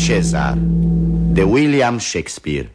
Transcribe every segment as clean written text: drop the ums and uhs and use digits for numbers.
Cezar de William Shakespeare.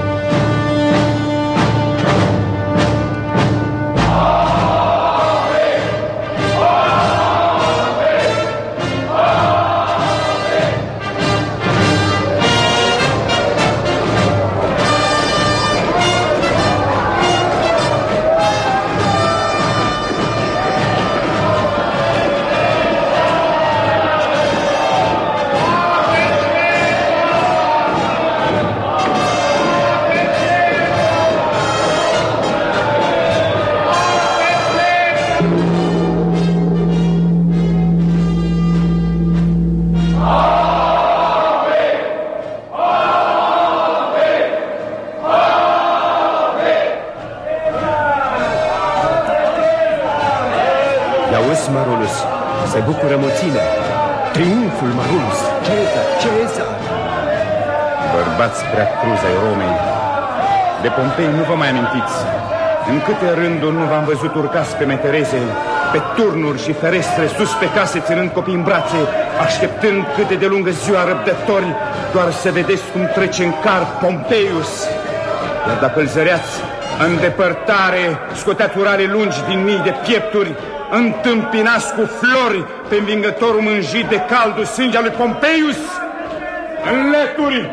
Auzi, Marulus, se bucură mulțimea. Triumful, Marulus, Cezar. Bărbați prea cruzi ai Romei, de Pompei nu vă mai amintiți. În câte rânduri nu v-am văzut urcați pe metereze, pe turnuri și ferestre, sus pe case, ținând copii în brațe, așteptând câte de lungă ziua răbdători, doar să vedeți cum trece în car Pompeius. Iar dacă îl zăreați, în depărtare, scoteați urale lungi din mii de piepturi, întâmpinați cu flori pe învingătorul mânjit de caldul sânge al lui Pompeius. Înlături,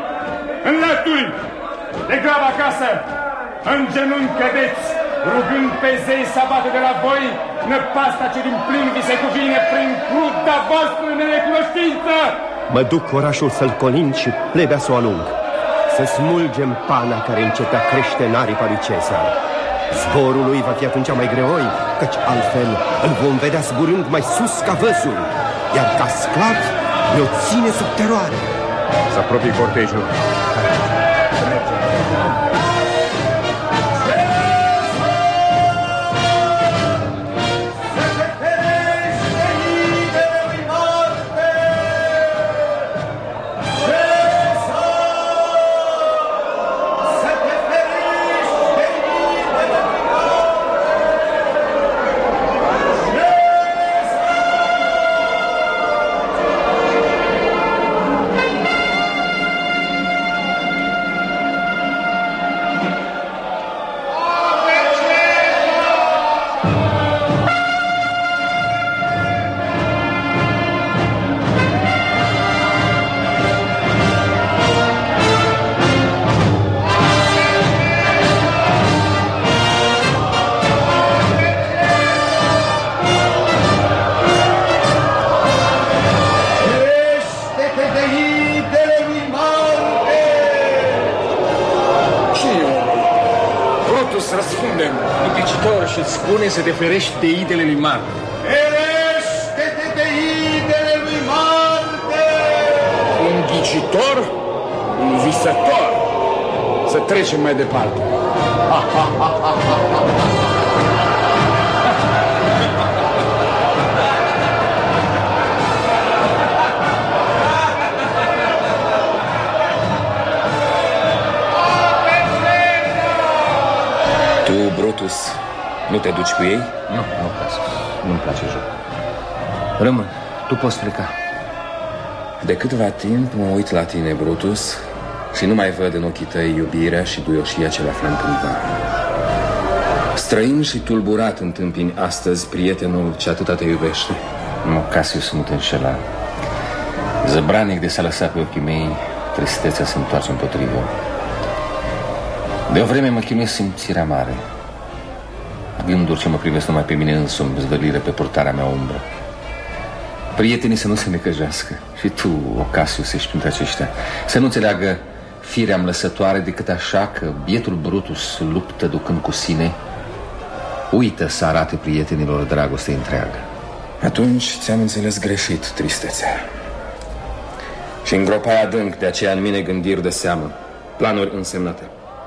de grab acasă, în genunchi cădeți, rugând pe zei să abată de la voi năpasta ce din plin vi se cuvine prin cruda voastră nerecunoștință. Mă duc orașul să-l colind și plebea să o alung, să smulgem pana care începea crește în aripa lui Cezar. Zborul lui va fi atunci mai greoi, căci altfel îl vom vedea zburând mai sus ca văzul, iar ca sclav ne-o ține sub teroare. Să apropie cortejul. Să te ferești de idele lui Marte. Ferește-te de idele lui Marte! Un ghicitor, un visător. Să trecem mai departe. Tu, Brutus, nu te duci cu ei? Nu pas. Nu-mi place joc. Rămân, tu poți pleca. De câteva timp mă uit la tine, Brutus, și nu mai văd în ochii tăi iubirea și duioșia ce le află în cândva. Străin și tulburat întâmpini astăzi prietenul ce atâta te iubește. Nu, Cassius, nu te înșela. Zăbranic de s-a lăsat pe ochii mei, tristețea se întoarce împotrivă. De o vreme mă chinuie simțirea mare, gânduri ce mă privesc numai pe mine însumi, zvălire pe purtarea mea umbră. Prietenii să nu se necăjească. Și tu, o Cassius, ești printre aceștia. Să nu înțeleagă firea lăsătoare decât așa că bietul Brutus luptă ducând cu sine, uită să arate prietenilor dragoste întreagă. Atunci ți-am înțeles greșit tristețea și îngropai adânc de aceea în mine gândiri de seamă, planuri însemnate.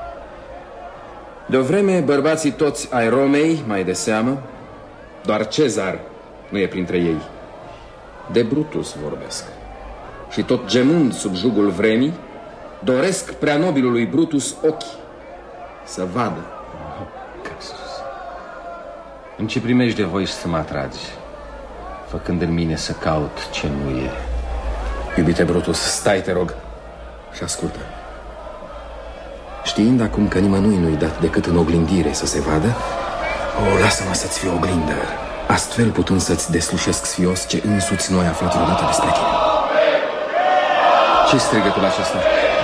De o vreme, bărbații toți ai Romei, mai de seamă, doar Cezar nu e printre ei. De Brutus vorbesc. Și tot gemând sub jugul vremii, doresc prea nobilului Brutus ochii să vadă. Cassius, în ce primești de voi să mă atragi, făcând în mine să caut ce nu e. Iubite Brutus, stai, te rog. Și ascultă. Știind acum că nimănui nu-i dat decât în oglindire să se vadă, lasă-mă să-ți fiu oglindă, astfel putând să-ți deslușesc sfios ce însuți nu ai aflat vreodată despre tine. Ce strigătul acesta?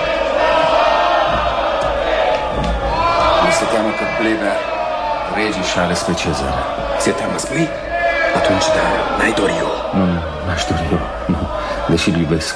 Nu se teamă că plebea regii și-a ales pe Cezar. Se teamă, spui? Atunci, da, n-ai dori eu. Nu, n-aș dori eu, nu, deși îl iubesc.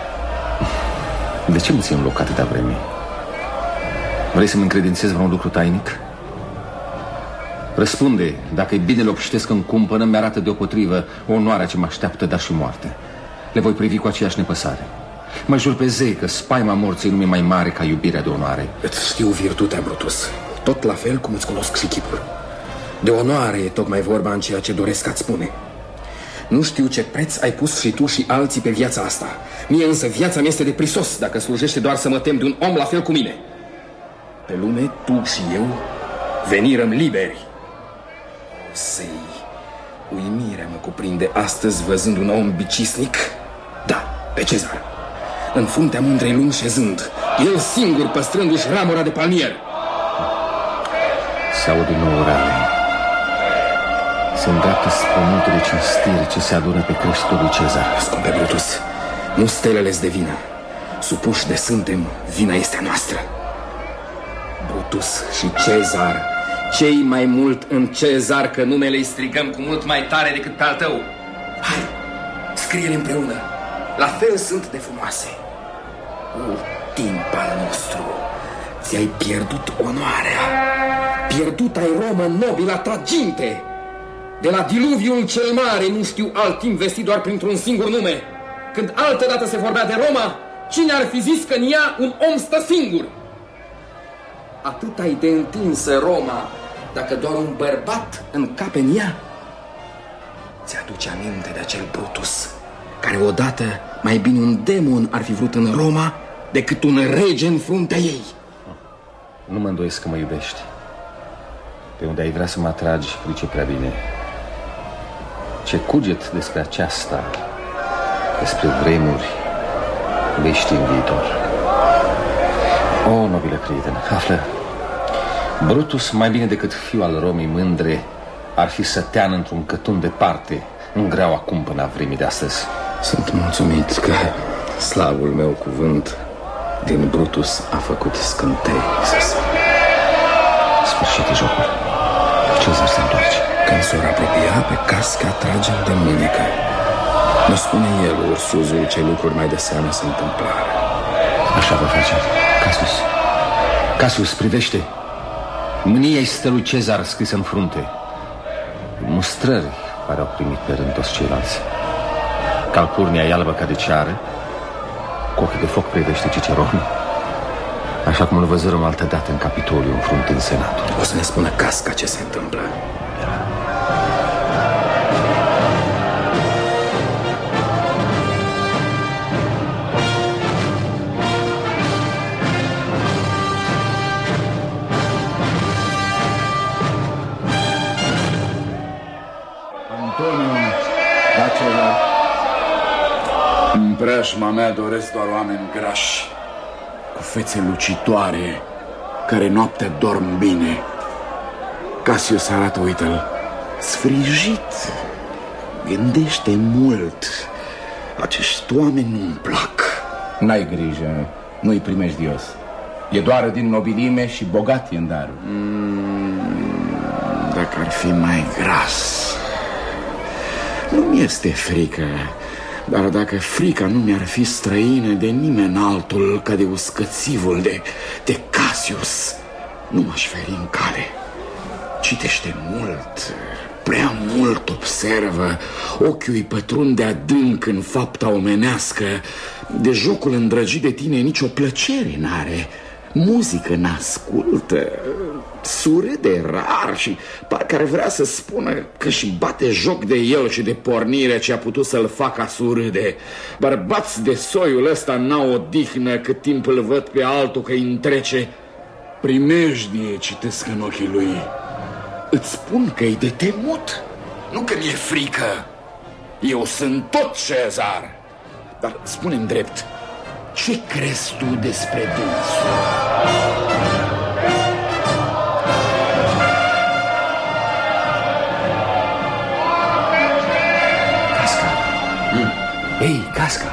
De ce mă ții în loc atâta vreme? Vrei să-mi încredințezi vreun lucru tainic? Răspunde, dacă-i bine le obștesc în cumpănă, mi-arată deopotrivă onoarea ce mă așteaptă, dar și moarte. Le voi privi cu aceeași nepăsare. Mă jur pe zei că spaima morții nu mi-e mai mare ca iubirea de onoare. Îți știu virtutea, Brutus, tot la fel cum îți cunosc și chipul. De onoare e tocmai vorba în ceea ce doresc a-ți spune. Nu știu ce preț ai pus și tu și alții pe viața asta. Mie însă viața mi este de prisos dacă slujește doar să mă tem de un om la fel cu mine. Pe lume, tu și eu venirăm liberi. Sei, uimirea mă cuprinde astăzi văzând un om bicisnic. Da, pe Cezar, în fruntea mândrei lumi șezând, el singur păstrându-și ramura de palmier. Se aud din nou rale. Se îndreaptă spământul de cinstire ce se adună pe creștul lui Cezar. Scumpe Brutus, nu stelele-s de vină. Supuși de suntem, vina este a noastră. Brutus și Cezar, cei mai mult în Cezar, că numele-i strigăm cu mult mai tare decât pe al tău. Hai, scrie-le împreună. La fel sunt de frumoase. Timp al nostru, ți-ai pierdut onoarea. Pierdut ai Roma nobila ta ginte. De la diluviul cel mare nu știu alt timp vestit doar printr-un singur nume. Când altădată se vorbea de Roma, cine ar fi zis că în ea un om stă singur? Atât ai de întinsă Roma, dacă doar un bărbat încape în ea? Ți-aduce aminte de acel Brutus, care odată mai bine un demon ar fi vrut în Roma decât un rege în fruntea ei. Nu mă îndoiesc că mă iubești. Pe unde ai vrea să mă atragi, pricep prea bine. Ce cuget despre aceasta, despre vremuri, vei ști în viitor. O, nobile prieten, află. Brutus, mai bine decât fiul al Romei mândre, ar fi sătean într-un cătun departe, în greaua cumpăna vremii de astăzi. Sunt mulțumit că slavul meu cuvânt din Brutus a făcut scântei să se... Sfârșit de jocul. Cezar se întoarce. Când s-or apropia, pe casca trage de mânecă. Nu spune el, ursuzul, ce lucruri mai de seamă se întâmplară. Așa va face. Cassius, Cassius, privește. Mânia-i stă lui Cezar scris în frunte. Mustrări care au primit pe rând toți ceilalți. Calpurnia e albă ca de ceară. Cu ochii de foc privește Ciceron, așa cum îl văzărăm altădată în Capitoliu, în frunte în Senatul. O să ne spună Casca ce se întâmplă. Antonio, Dacelor, în preajma mea doresc doar oameni grași, cu fețe lucitoare, care noaptea dorm bine. Cassius arată, uită-l, sfrijit, gândește mult. Acești oameni nu-mi plac. N-ai grijă, nu-i primejdios. E doar din nobilime și bogat e în darul. Dacă ar fi mai gras. Nu-mi este frică, dar dacă frica nu mi-ar fi străină de nimeni altul ca de uscățivul de Cassius, nu m-aș feri în cale. Citește mult, prea mult observă, ochiul îi pătrunde adânc în fapta omenească. De jocul îndrăgit de tine nicio plăcere n-are, muzică n-ascultă, surâde rar și parcă ar vrea să spună că și bate joc de el și de pornirea ce a putut să-l facă surâde. Bărbați de soiul ăsta n-au odihnă cât timp îl văd pe altul că îi întrece. Primejdie citesc în ochii lui. Îți spun că e de temut, nu că mi-e frică. Eu sunt tot Cezar. Dar spune-mi drept, Ce crezi tu despre dânsul? Casca. Ei, Casca.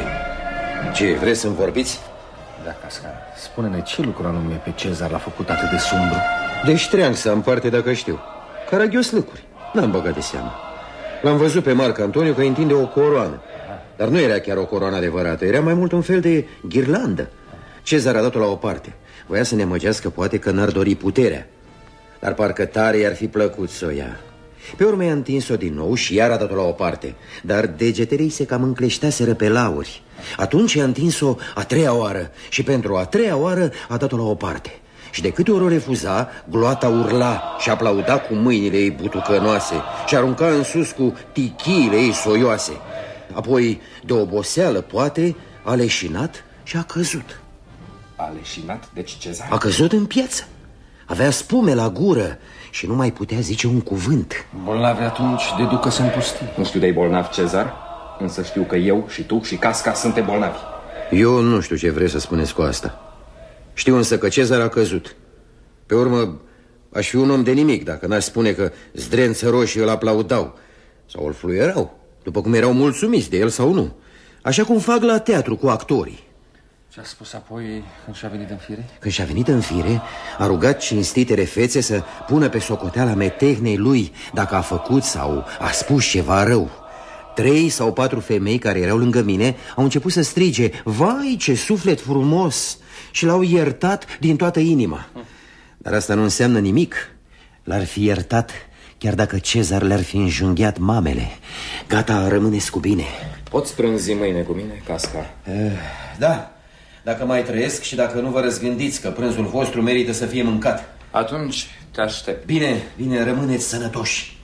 Ce, vreți să-mi vorbiți? Da, Casca, spune-ne ce lucru anume pe Cezar l-a făcut atât de sumbru. Deci treang să am parte dacă știu. Caragios lăcuri, n-am băgat de seamă. L-am văzut pe Marc Antoniu că întinde o coroană. Dar nu era chiar o coroană adevărată, era mai mult un fel de ghirlandă. Cezar a dat-o la o parte. Voia să ne măgească poate că n-ar dori puterea. Dar parcă tare i-ar fi plăcut să o ia. Pe urmă i-a întins-o din nou și iar a dat-o la o parte. Dar degetele se cam încleșteaseră pe lauri. Atunci i-a întins-o a treia oară și pentru a treia oară a dat-o la o parte. Și de câte ori o refuza, gloata urla și aplauda cu mâinile ei butucănoase și arunca în sus cu tichiile ei soioase. Apoi, de oboseală, poate, a leșinat și a căzut. A leșinat? Deci Cezar? A căzut în piață. Avea spume la gură și nu mai putea zice un cuvânt. Bolnavi atunci deducă-se în pustii. Nu știu de-ai bolnav, Cezar, însă știu că eu și tu și Casca suntem bolnavi. Eu nu știu ce vreți să spuneți cu asta. Știu însă că Cezar a căzut. Pe urmă, aș fi un om de nimic dacă n-aș spune că zdrență roșii îl aplaudau sau îl fluierau, după cum erau mulțumiți de el sau nu. Așa cum fac la teatru cu actorii. Ce-a spus apoi când și-a venit în fire? Când și-a venit în fire, a rugat cinstitele fețe să pună pe socoteala metehnei lui dacă a făcut sau a spus ceva rău. 3 sau 4 femei care erau lângă mine au început să strige: vai, ce suflet frumos! Și l-au iertat din toată inima. Dar asta nu înseamnă nimic. L-ar fi iertat chiar dacă Cezar le-ar fi înjunghiat mamele. Gata, rămâneți cu bine. Poți prânzi mâine cu mine, Casca? Da, dacă mai trăiesc și dacă nu vă răzgândiți că prânzul vostru merită să fie mâncat. Atunci te aștept. Bine, bine, rămâneți sănătoși.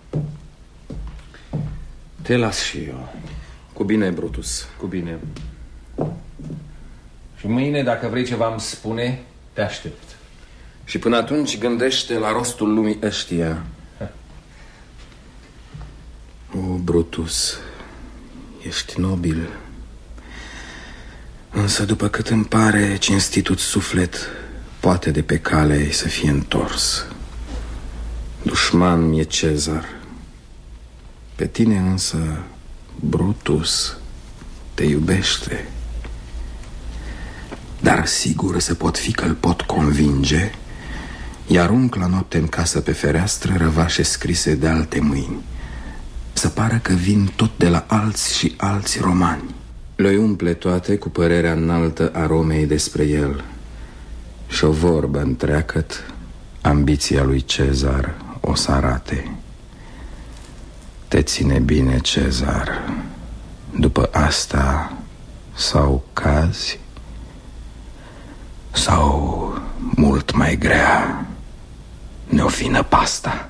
Te las și eu. Cu bine, Brutus. Cu bine. Și mâine, dacă vrei ceva îmi spune, te aștept. Și până atunci gândește la rostul lumii ăștia. O, Brutus, ești nobil. Însă după cât îmi pare, cinstitul suflet poate de pe cale să fie întors. Dușman mi-e Cezar. Pe tine însă, Brutus, te iubește. Dar sigur să pot fi că îl pot convinge. I-arunc la noapte în casă pe fereastră răvașe scrise de alte mâini, să pară că vin tot de la alți și alți romani. Le umple toate cu părerea înaltă a Romei despre el și o vorbă întreagăt ambiția lui Cezar o să arate. Te ține bine, Cezar. După asta sau cazi sau, mult mai grea, ne-o fi năpasta.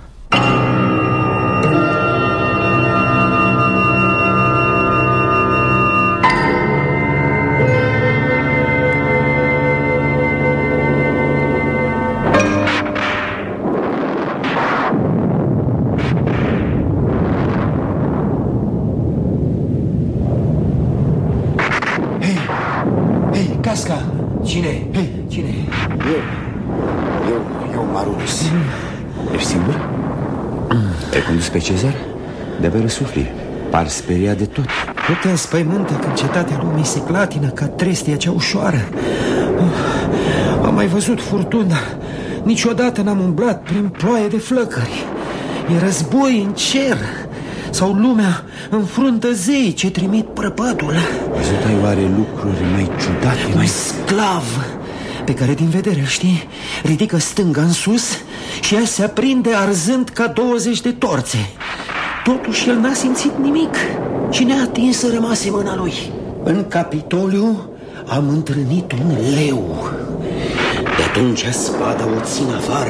Hei, Casca! Cine? Hei, cine? Eu, Marutus. Ești singur? Te-ai condus pe Cezar? De-abia răsufli. Par speriat de tot. Nu te înspăimântă când cetatea lumii se clatină ca trestia cea ușoară. Am mai văzut furtuna. Niciodată n-am umblat prin ploaie de flăcări. E război în cer. Sau lumea înfruntă zei ce trimit prăpădul. Văzut ai oare lucruri mai ciudate? Un sclav pe care din vedere, știi, ridică stânga în sus și ea se aprinde arzând ca 20 de torțe. Totuși el n-a simțit nimic și neatins rămase mâna lui. În Capitoliu am întâlnit un leu. De atunci spada o țin afară.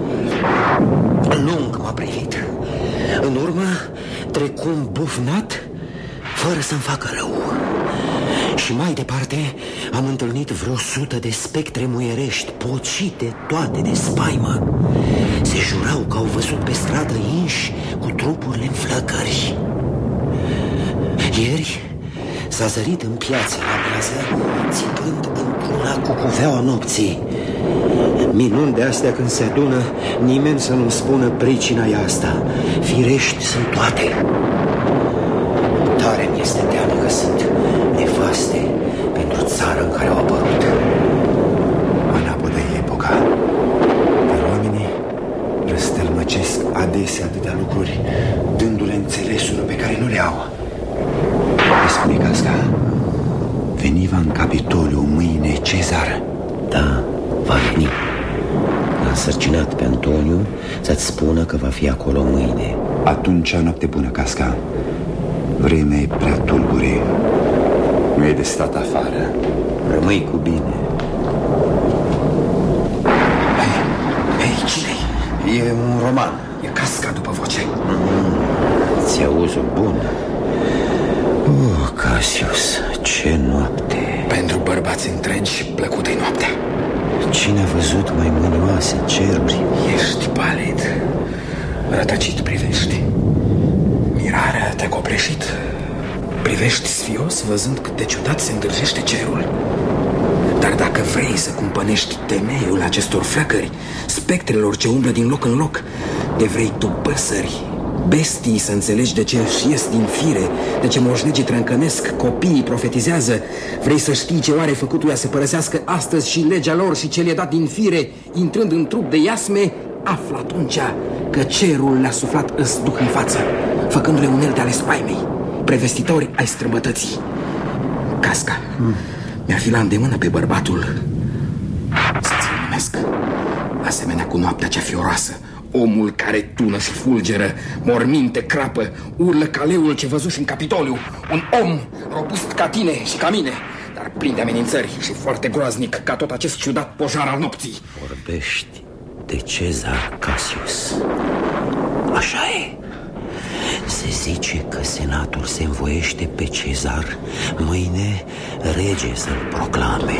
Lung m-a privit. În urmă trecum bufnat fără să-mi facă rău. Și mai departe am întâlnit vreo 100 de spectre muierești, pocite toate de spaimă. Se jurau că au văzut pe stradă inși cu trupurile în flăcări. Ieri S-a zărit în piață la miază, țipând într-una cu cuveaua nopții. Minuni de astea când se adună, nimeni să nu-mi spună pricina e asta. Firești sunt toate. Tare mi-este teamă că sunt nefaste pentru țara în care au apărut. Anapodă e epoca. Dar oamenii răstălmăcesc adesea atâtea lucruri, dându-le înțelesuri pe care nu le au. Îi spune Casca, veniva în Capitoliu mâine Cezar. Da, va veni. L-a însărcinat pe Antoniu să-ți spună că va fi acolo mâine. Atunci, noapte bună, Casca. Vremea e prea tulbure. Nu e de stat afară. Rămâi cu bine. Hei, cine-i? E un roman. E Casca după voce. Ți auzul bun. Oh, Cassius, ce noapte. Pentru bărbați întregi, plăcută-i noaptea. Cine a văzut mai mânioase ceruri? Ești palid. Rătăcit privești. Mirarea te-a copleșit. Privești sfios văzând cât de ciudat se îndrăjește cerul. Dar dacă vrei să cumpănești temeiul acestor flăcări, spectrelor ce umblă din loc în loc, de vrei tu păsări, bestii să înțelegi de ce își ies din fire, de ce moșnegii trâncănesc, copiii profetizează, vrei să știi ce oare făcutuia să părăsească astăzi și legea lor și ce le-a dat din fire, intrând în trup de iasme, află atunci că cerul le-a suflat ăsduh în față, făcându-le unelte ale spaimei, prevestitori ai străbătății. Casca, mi-ar fi la îndemână pe bărbatul să-ți-l numesc, asemenea cu noaptea cea fioroasă, omul care tună și fulgeră, morminte crapă, urlă ca leul ce văzuși în Capitoliu, un om robust ca tine și ca mine, dar plin de amenințări și foarte groaznic ca tot acest ciudat pojar al nopții. Vorbești de Cezar, Cassius. Așa e. Se zice că senatul se învoiește pe Cezar mâine rege să-l proclame.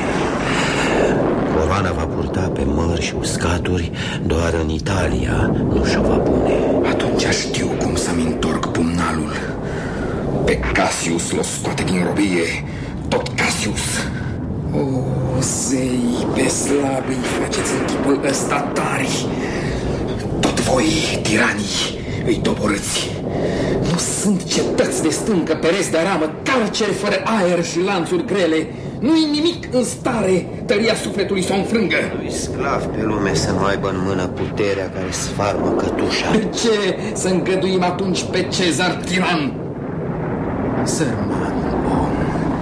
Coroana va purta pe mări și uscaturi, doar în Italia nu și-o va pune. Atunci știu cum să-mi întorc pumnalul. Pe Cassius l-o scoate din robie, tot Cassius. O, zei, pe slab îi faceți în chipul ăsta tari. Tot voi, tiranii, îi doborâți. Nu sunt cetăți de stâncă, pereți de aramă, carceri fără aer și lanțuri grele. Nu-i nimic în stare tăria sufletului să o înfrângă. Nu-i sclav pe lume să nu aibă în mână puterea care sfarmă cătușa. De ce să îngăduim atunci pe Cezar tiran? Sărmanul om,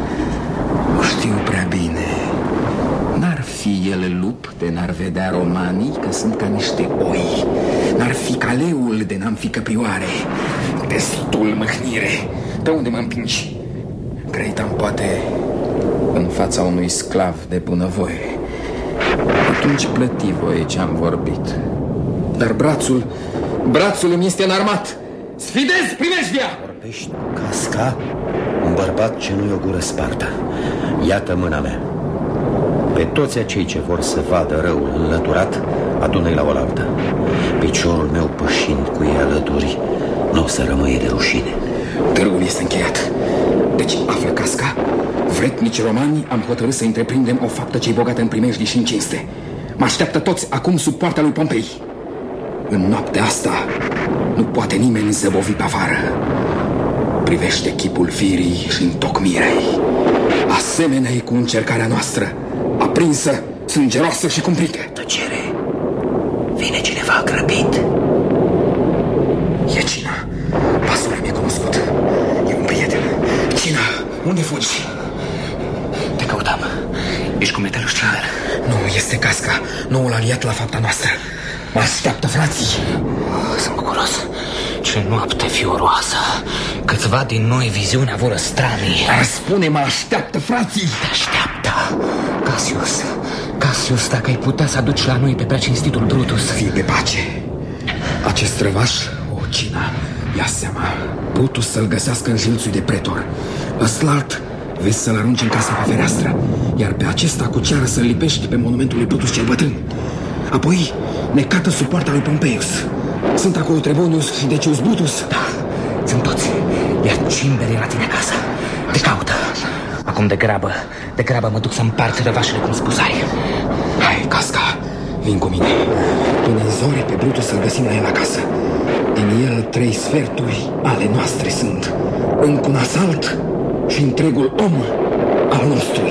o știu prea bine. N-ar fi el lup de n-ar vedea romanii că sunt ca niște oi. N-ar fi ca leul de n-am fi căprioare. Destul mâhnire. De unde mă împingi? Crei-tam poate în fața unui sclav de bunăvoie. Atunci plăti voi ce-am vorbit. Dar brațul îmi este înarmat. Sfidez primejdia! Vorbești, Casca, un bărbat ce nu-i o gură spartă. Iată mâna mea. Pe toți acei ce vor să vadă răul înlăturat, adună-i la oaltă. Piciorul meu pășind cu ei alături, nu o să rămâie de rușine. Târgul este încheiat. Deci, află, Casca, vretnici romani, am hotărât să întreprindem o faptă ce-i bogată în primejdii și în cinste. Mă așteaptă toți acum sub poarta lui Pompei. În noaptea asta nu poate nimeni zăbovi pe afară. Privește chipul firii și întocmirei. Asemenea e cu încercarea noastră, aprinsă, sângeroasă și cumplită. Tăcere! Vine cineva grăbit. E Cina. Pasul mi-e cunoscut. E un prieten. Cina, unde fugi? Te căutam. Ești cu metalul Schindler. Nu, este Casca, noul aliat la fapta noastră. Mă așteaptă frații. Sunt bucuros. Ce noapte fioroasă. Câțiva din noi viziunea vor stranii. Dar spune, mă așteaptă frații. Te așteaptă. Cassius, dacă ai putea să aduci la noi pe preacinstitul Brutus. Fii pe pace. Acest răvaș, o Cina, ia seama, Brutus să-l găsească în jilțul de pretor. Ăslalt vezi să-l arunci în casa pe fereastră, iar pe acesta cu ceară să-l lipești pe monumentul lui Brutus cel bătrân. Apoi ne cată sub poarta lui Pompeius. Sunt acolo Trebonius și Decius Brutus. Da, sunt toți. Iar Cimbere la tine acasă. Te caută. acum de grabă mă duc să împart răvașele cum spusai. Hai, Casca, vin cu mine. Până în zori pe Brutus să-l găsim la el acasă. Din el 3 sferturi ale noastre sunt. Încă un asalt și întregul om al nostru.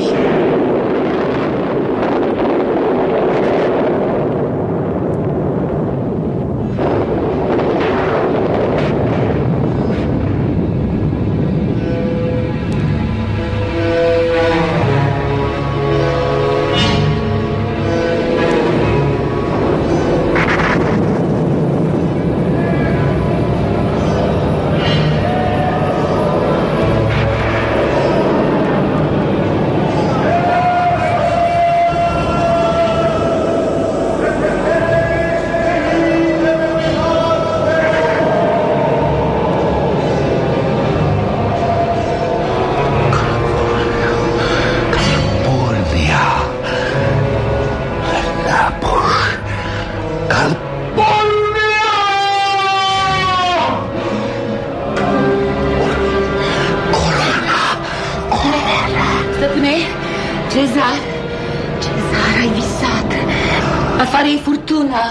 Cezar, ai visat. Afară e furtuna.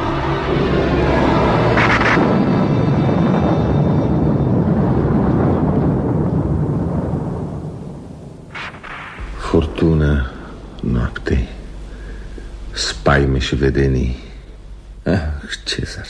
Furtună, noapte, spaime și vedenii. Cezar.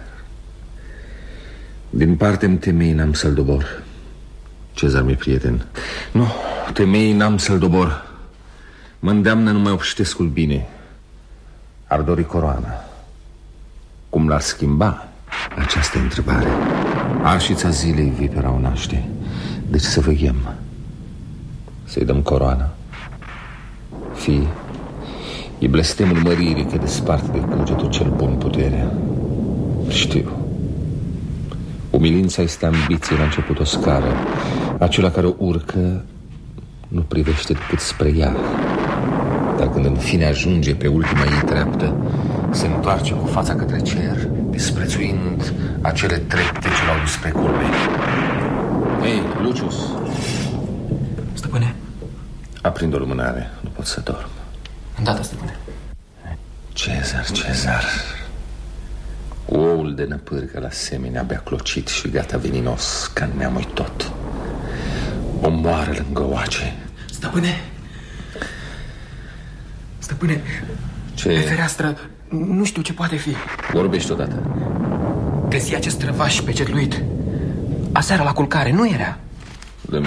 Din parte-mi temei n-am să-l dobor. Cezar mi-e prieten. Nu, temei n-am să-l dobor. Mă îndeamnă numai obștescul bine. Ar dori coroana. Cum l-ar schimba? Aceasta e întrebare. Arșița zilei vipera o naște. Deci să veghem. Să-i dăm coroana. Fie, e blestemul măririi că desparte de cugetul cel bun puterea. Știu. Umilința este ambiție la început o scară. Acela care o urcă nu privește decât spre ea. Dar când în fine ajunge pe ultima ei treaptă, se întoarce cu fața către cer, disprețuind acele trepte ce l-au dus spre culme. Ei, Lucius! Stăpâne? Aprind o lumânare, nu pot să dorm. Îndată, stăpâne. Cezar. Oul de năpârcă la semenea abia clocit și gata veninos ca neamui tot. O moară lângă oace. Stăpâne, ce? Pe fereastră nu știu ce poate fi. Vorbești odată. Găsi acest răvaș pecetluit. Aseară la culcare nu era. Dă-mi.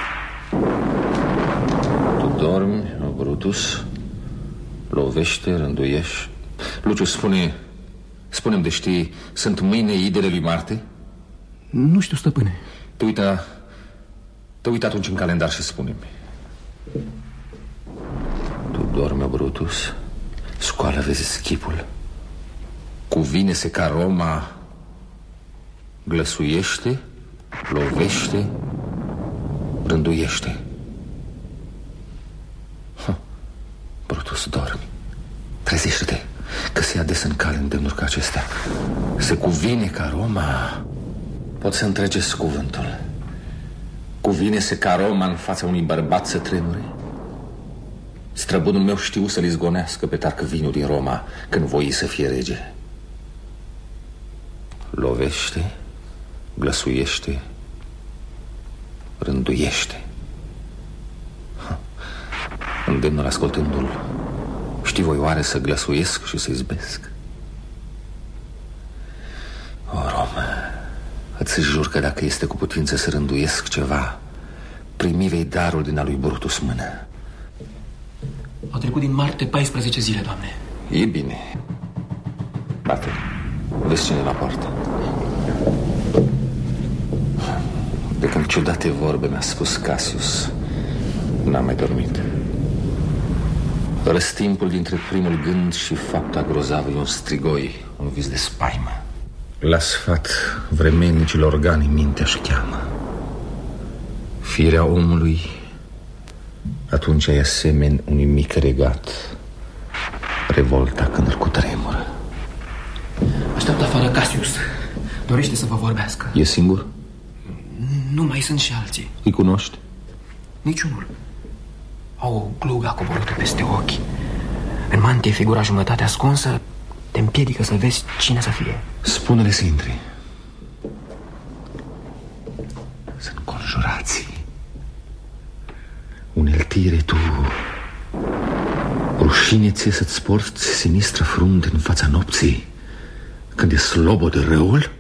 Tu dormi, o Brutus. Lovește, rânduiești. Lucius, spune-mi de știi, sunt mâine idele lui Marte? Nu știu, stăpâne. Te uita atunci în calendar și spune-mi. Tu dormi, o Brutus. Scoală, vezi schipul. Cuvine-se ca Roma glăsuiește, lovește, rânduiește. Brutus, dormi. Trezește-te, că se ia des în cale îndemnuri ca acestea. Se cuvine ca Roma. Pot să întregeți cuvântul. Cuvine-se ca Roma în fața unui bărbat să tremure. Străbunul meu știu să-l izgonească pe Tarcvinul din Roma când voi să fie rege. Lovește, glăsuiește, rânduiește. Îndemnul ascultându-l. Știi voi oare să glăsuiesc și să izbesc? O, Roma, îți jur că dacă este cu putință să rânduiesc ceva, primi vei darul din a lui Brutus mână. Au trecut din Marte 14 zile, Doamne. E bine. Bate. Vezi cine la poartă. De când ciudate vorbe mi-a spus Cassius, n-am mai dormit. Răstimpul dintre primul gând și fapta grozavă e un strigoi, un vis de spaimă. La sfat vremelnicilor organe mintea-și cheamă. Firea omului atunci e asemeni unui mic regat, revolta când îl cutremură. Așteaptă afară Cassius. Dorește să vă vorbească. E singur? Nu mai sunt și alții. Îi cunoști? Niciunul. Au o glugă coborâtă peste ochi. În mantie figura jumătate ascunsă te împiedică să vezi cine să fie. Spune-le să intri. Sunt conjurații. Uneltire tu. Rușine ție să-ți porți sinistră frunte în fața nopții când e slobod de răul?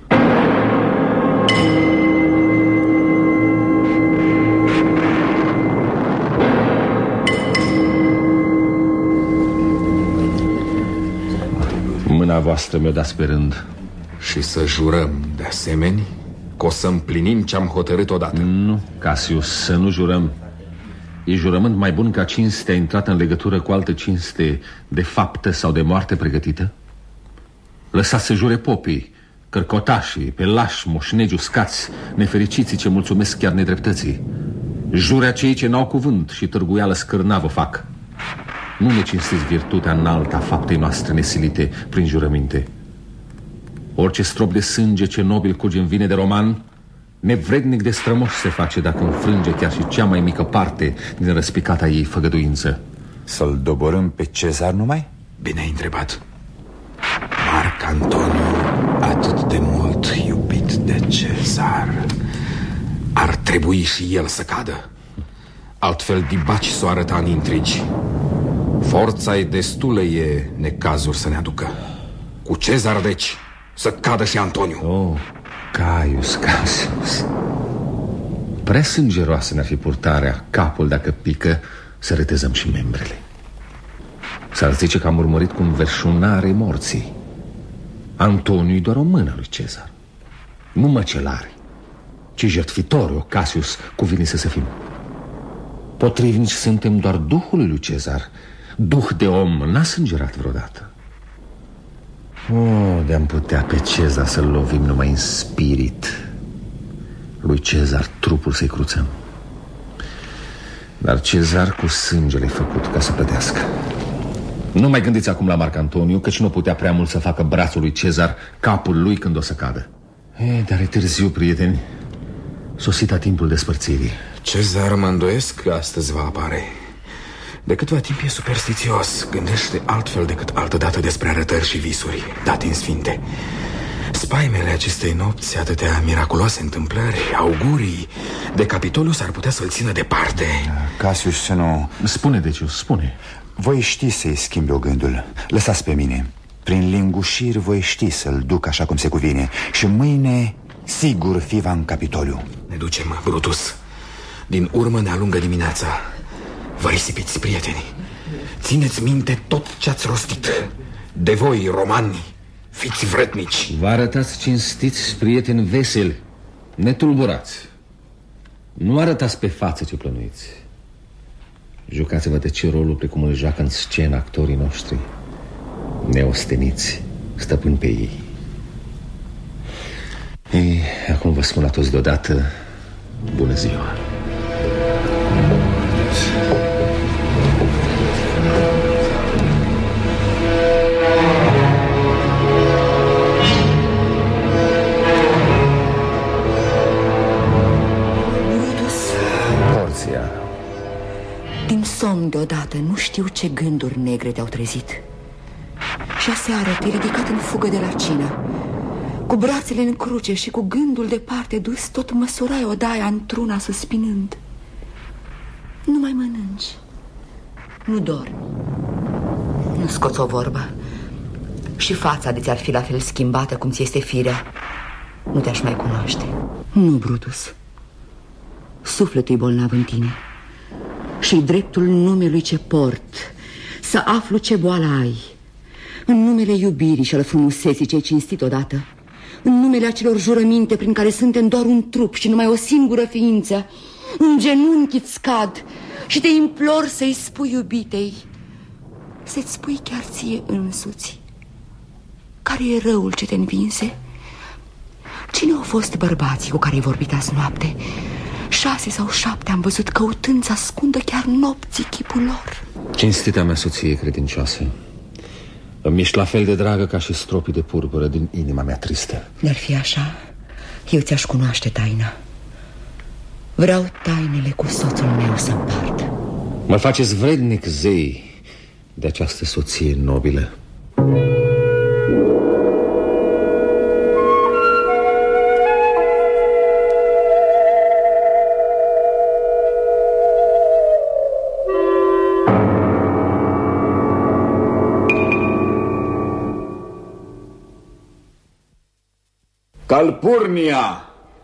Mâna voastră mi-o dați pe rând. Și să jurăm de asemenea că o să împlinim ce-am hotărât odată. Nu, Cassius, să nu jurăm. E jurământ mai bun ca cinstea intrată în legătură cu altă cinste de faptă sau de moarte pregătită? Lăsați să jure popii, cărcotașii, pelași, moșnegi uscați, nefericiții ce mulțumesc chiar nedreptății. Jurea cei ce n-au cuvânt și târguială scârnavă fac. Nu ne cinstiți virtutea înaltă a faptei noastre nesilite prin jurăminte. Orice strop de sânge ce nobil curge în vine de roman, nevrednic de strămoș se face dacă înfrânge chiar și cea mai mică parte din răspicata ei făgăduință. Să-l doborâm pe Cezar numai? Bine ai întrebat. Marc Antoniu, atât de mult iubit de Cezar, ar trebui și el să cadă. Altfel dibaci s-o arăta în intrigi. Forța e destulă, e necazuri să ne aducă. Cu Cezar, deci, să cadă și Antoniu. Oh, Caius Cassius, prea sângeroasă ne-ar fi purtarea, capul dacă pică, să retezăm și membrele. S-ar zice că am urmărit cu înverșunare morții. Antoniu-i doar o mână lui Cezar, nu măcelare, ci jertfitori, o Cassius, cuvine să fim. Potrivnici suntem doar Duhului lui Cezar. Duh de om n-a sângerat vreodată. Oh, de-am putea pe Cezar să-l lovim numai în spirit, lui Cezar trupul să-i cruțăm. Dar Cezar cu sângele făcut ca să plătească. Nu mai gândiți acum la Marc Antoniu, căci nu putea prea mult să facă brațul lui Cezar capul lui când o să cadă. Dar e târziu, prieteni. Sosit a timpul despărțirii. Cezar, mă îndoiesc că astăzi va apare. De câtva timp e superstițios. Gândește altfel decât altădată despre arătări și visuri date în sfinte. Spaimele acestei nopți, atâtea miraculoase întâmplări, augurii de Capitoliu s-ar putea să-l țină departe. Cassius, să nu... Spune, Decius, spune. Voi ști să-i schimbi o gândul. Lăsați pe mine. Prin lingușiri voi ști să-l duc așa cum se cuvine. Și mâine sigur fi va în Capitoliu. Ne ducem, Brutus. Din urmă ne alungă dimineața. Vă risipiți, prieteni. Țineți minte tot ce-ați rostit. De voi, romani, fiți vrednici. Vă arătați cinstiți, prieteni veseli, netulburați. Nu arătați pe față ce plănuiți. Jucați-vă de ce rolul precum îl joacă în scenă actorii noștri, neosteniți, stăpâni pe ei. Ei, acum vă spun la toți deodată, bună ziua. Porția. Din somn deodată nu știu ce gânduri negre te-au trezit. Și aseară te-ai ridicat în fugă de la cină, cu brațele în cruce și cu gândul departe dus, tot măsurai odaia într-una suspinând. Nu mai mănânci, nu dormi, nu scoți o vorbă. Și fața de ți-ar fi la fel schimbată cum ți este firea, nu te-aș mai cunoaște. Nu, Brutus, sufletul e bolnav în tine și-i dreptul numelui ce port să aflu ce boală ai. În numele iubirii și al frumuseții ce-ai cinstit odată, în numele acelor jurăminte prin care suntem doar un trup și numai o singură ființă, în genunchi îți cad și te implor să-i spui iubitei, să-ți spui chiar ție însuți care e răul ce te învinse. Cine au fost bărbații cu care ai vorbit azi noapte? 6 sau 7 am văzut căutând să ascundă chiar nopții chipul lor. Cinstita mea soție credincioasă, îmi ești la fel de dragă ca și stropii de purpură din inima mea tristă. N-ar fi așa, eu ți-aș cunoaște taina. Vreau tainele cu soțul meu să împart. Mă faceți vrednic, zei, de această soție nobilă. Calpurnia!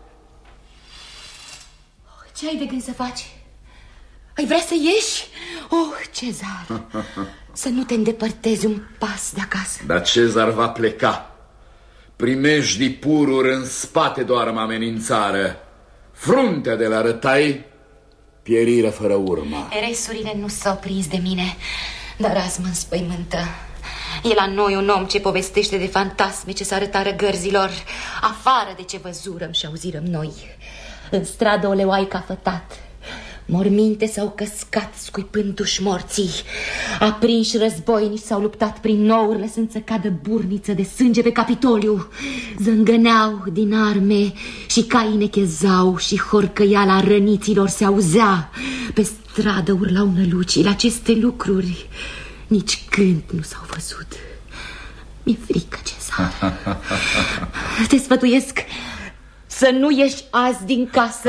Ce ai de gând să faci? Ai vrea să ieși? Oh, Cezar, să nu te îndepărtezi un pas de acasă. Dar Cezar va pleca. Primejdii pururi în spate doar mă amenințară. Fruntea de la rătai, pierire fără urmă. Eresurile nu s-au prins de mine, dar azi mă înspăimântă. E la noi un om ce povestește de fantasme ce s-arătară gărzilor, afară de ce văzurăm și auzirăm noi. În stradă o leoaică a fătat, morminte s-au căscat scuipându-și morții, aprinși războinici s-au luptat prin nouri, lăsând să cadă burniță de sânge pe Capitoliu. Zângăneau din arme și caii nechezau și horcăiala răniților se auzea. Pe stradă urlau nălucii. Aceste lucruri nici când nu s-au văzut. Mi-e frică, Cezar. Te sfătuiesc să nu ieși azi din casă.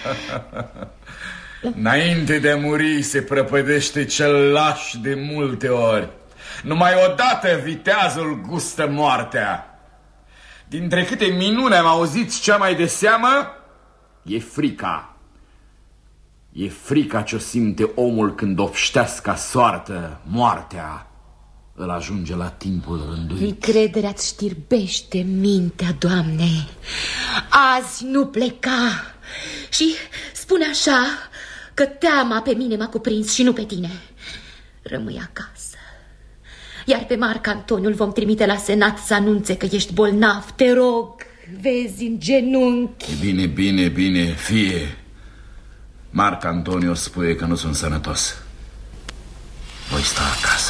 Înainte de a muri se prăpădește cel laș de multe ori. Numai odată viteazul gustă moartea. Dintre câte minuni am auzit cea mai de seamă, e frica. E frica ce-o simte omul când obștească soartă, moartea. Îl ajunge la timpul rânduit. Încrederea-ți știrbește mintea, Doamne. Azi nu pleca. Și spune așa că teama pe mine m-a cuprins și nu pe tine. Rămâi acasă. Iar pe Marc Antoniu îl vom trimite la senat să anunțe că ești bolnav. Te rog, vezi în genunchi. Bine, bine, bine, fie. Marc Antoniu spune că nu sunt sănătos. Voi sta acasă.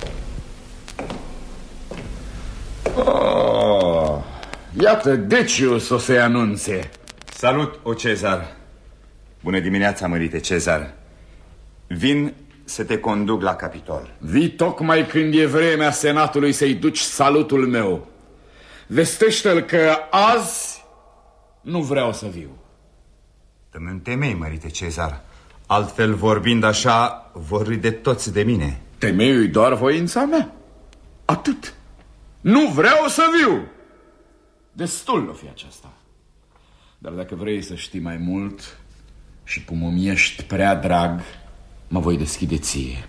Oh, iată Decius o să-i anunțe. Salut, o Cezar. Bună dimineața, mărite Cezar. Vin să te conduc la Capitol. Vii tocmai când e vremea senatului să-i duci salutul meu. Vestește-l că azi nu vreau să viu. Dă-mi temei, mărite Cezar. Altfel, vorbind așa, vor râde toți de mine. Temeiul doar voința mea. Atât. Nu vreau să viu. Destul o fi aceasta. Dar dacă vrei să știi mai mult și cum îmi ești prea drag, mă voi deschide ție.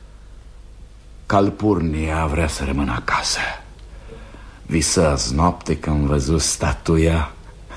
Calpurnia vrea să rămână acasă. Visă azi noapte când văzut statuia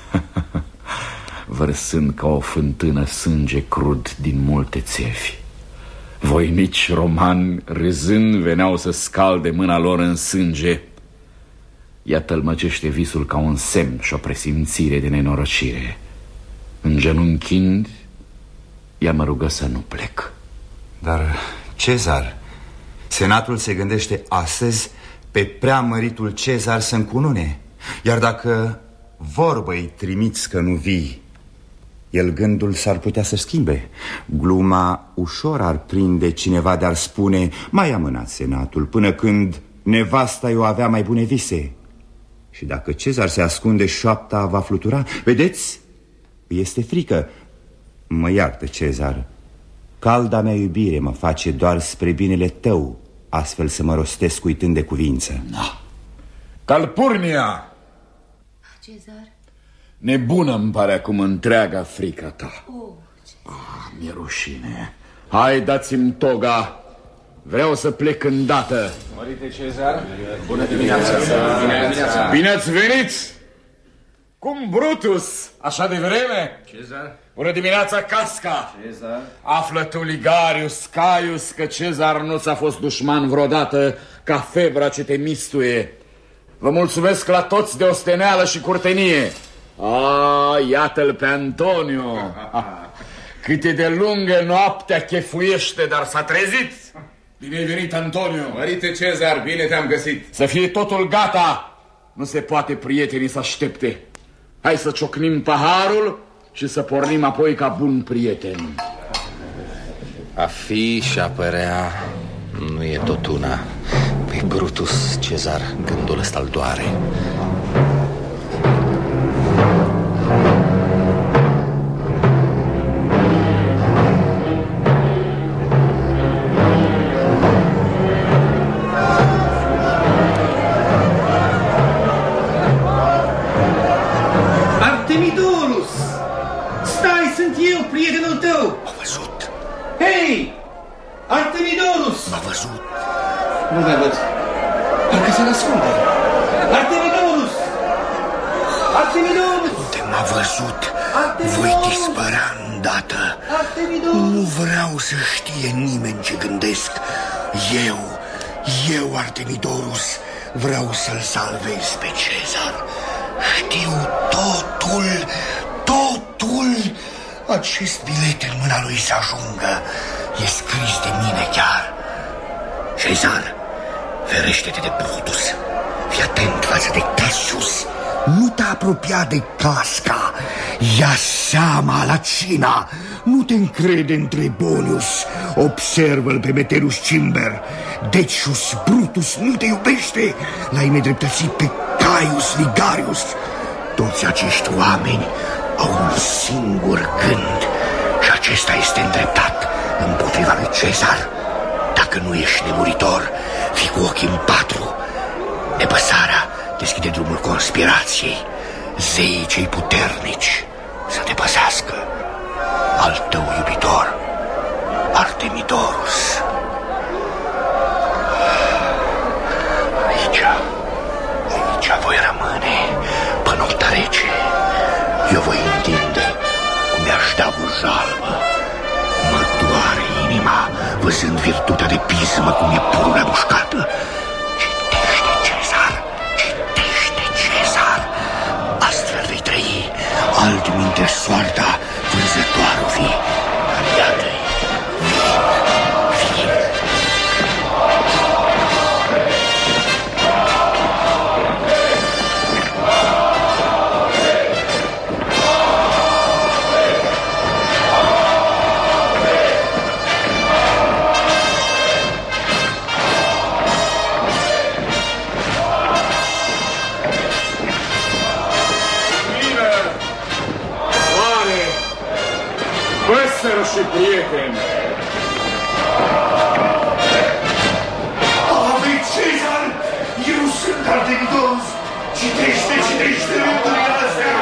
vărsând ca o fântână sânge crud din multe țevi. Voinici romani, râzând, veneau să scalde mâna lor în sânge. Ea tălmăcește visul ca un semn și o presimțire de nenorocire. Îngenunchind, ea mă rugă să nu plec. Dar, Cezar, senatul se gândește astăzi pe preamăritul Cezar să încunune. Iar dacă vorbă îi trimiți că nu vii, el gândul s-ar putea să schimbe. Gluma ușor ar prinde cineva de-ar spune: mai amânat senatul până când nevasta-i o avea mai bune vise. Și dacă Cezar se ascunde, șoapta va flutura. Vedeți? Este frică. Mă iartă, Cezar. Calda mea iubire mă face doar spre binele tău, astfel să mă rostesc uitând de cuvință. Da. Calpurnia! Cezar? Nebună îmi pare acum întreaga frica ta. Mi-e rușine. Hai, dați-mi toga. Vreau să plec îndată. Mărite Cezar, bună dimineața. Bine ați venit! Cum, Brutus? Așa de vreme? Cezar. Bună dimineața, Casca. Cezar. Află tu, Ligarius, Caius, că Cezar nu ți-a fost dușman vreodată ca febra ce te mistuie. Vă mulțumesc la toți de osteneală și curtenie. Iată-l pe Antonio. Cât e de lungă noaptea chefuiește, dar s-a trezit. Bine ai venit, Antonio. Mărite Cezar, bine te-am găsit. Să fie totul gata. Nu se poate prietenii să aștepte. Hai să ciocnim paharul și să pornim apoi ca bun prieten. A fi și a părea nu e tot una. Păi Brutus, Cezar, gândul ăsta îl doare. Artemidorus! Stai, sunt eu, prietenul tău! M-a văzut! Hei! Artemidorus! M-a văzut! Nu mai văd. Parcă se ascunde. Artemidorus! Artemidorus! Unde m-a văzut, voi dispărea îndată. Nu vreau să știe nimeni ce gândesc. Eu, Artemidorus, vreau să-l salvez pe Cezar. Știu totul. Acest bilet în mâna lui să ajungă. E scris de mine chiar. Cezar, ferește-te de Brutus. Fii atent față de Cassius. Nu te apropia de Casca. Ia seama la cina. Nu te încrede în Trebonius. Observă-l pe Metellus Cimber. Decius Brutus nu te iubește. L-ai nedreptățit pe Caius Ligarius. Toți acești oameni au un singur gând și acesta este îndreptat împotriva lui Cezar. Dacă nu ești nemuritor, fii cu ochii în patru. Nepăsarea deschide drumul conspirației. Zeii cei puternici să te păzească. Al tău iubitor, Artemidorus. Aici voi rămâne pe noaptea rece. Eu voi întinde cum mi-aș da vârjalbă. Mă doare inima văzând virtutea de pismă cum e pururea mușcată. Citește Cezar. Astfel vei trăi. Altminte soarta vânzătoare o fi. Iată-i. Vin. Păsări și prieteni! Ave Cezar! Eu sunt Artemidorus! Citește rândurile astea!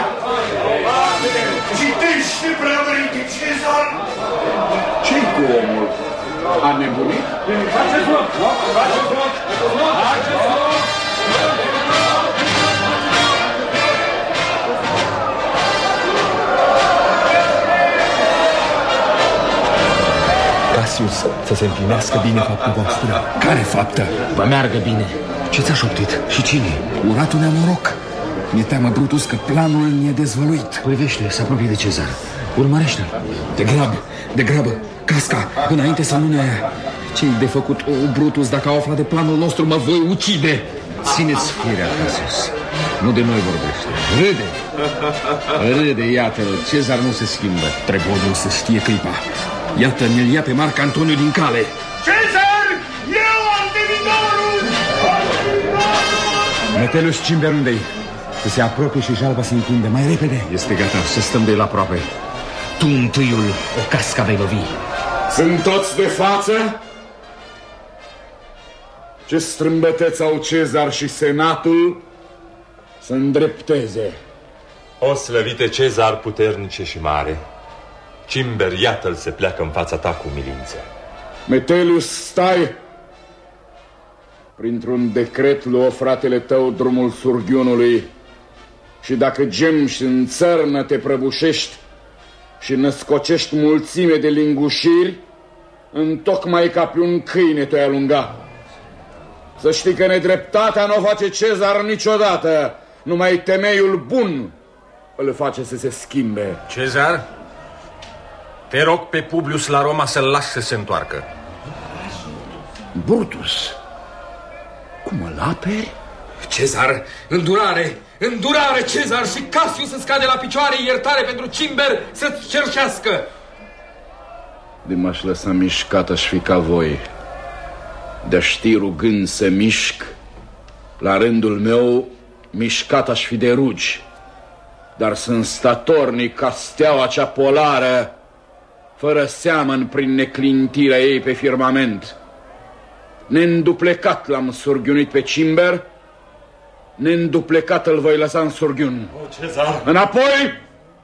Citește, preamărinte Cezar! Ce-i cu omul? A nebunit? Faceți loc! Cassius, să se împlinească bine faptul vostru. Care faptă? Vă meargă bine. Ce ți-a șoptit? Și cine? Uratul neamoroc. Mi-e teamă, Brutus, că planul ne-e dezvăluit. Privește, se apropie de Cezar. Urmărește-l. De grabă, Casca, înainte să nu ne... Ce-i de făcut, Brutus? Dacă afla de planul nostru, mă voi ucide. Țineți firea, Cassius. Nu de noi vorbește. Râde, iată-l. Cezar nu se schimbă. Trebonius să știe clipa. Iată, ne-l ia pe Marc Antoniu din cale. Cezar! Eu, Artemidorus! Metellus Cimber, unde-i? Să se apropie și jalba se întinde mai repede. Este gata, să stăm de el aproape. Tu întâiul o casca vei lovi. Sunt toți de față? Ce strâmbăteți au Cezar și senatul să îndrepteze. O slăvite Cezar puternice și mare, Cimber, iată-l se pleacă în fața ta cu umilință. Metellus, stai! Printr-un decret luă fratele tău drumul surghiunului și dacă gemși în țărnă te prăbușești și născocești mulțime de lingușiri, întocmai ca pe un câine te-ai alunga. Să știi că nedreptatea nu o face Cezar niciodată, numai temeiul bun îl face să se schimbe. Cezar, te rog pe Publius la Roma să-l lași să se întoarcă. Brutus, cum îl aperi? Cezar, îndurare, Cezar, și Cassius să scade la picioare, iertare pentru Cimber să-ți cerșească. de m-aș lăsa mișcat aș fi ca voi. De-aș ști rugând să mișc, la rândul meu mișcat aș fi de rugi. Dar sunt statornic ca steaua cea polară, fără seamăn prin neclintirea ei pe firmament. Neînduplecat l-am surghiunit pe Cimber, neînduplecat îl voi lăsa în surghiun. Cezar! Înapoi!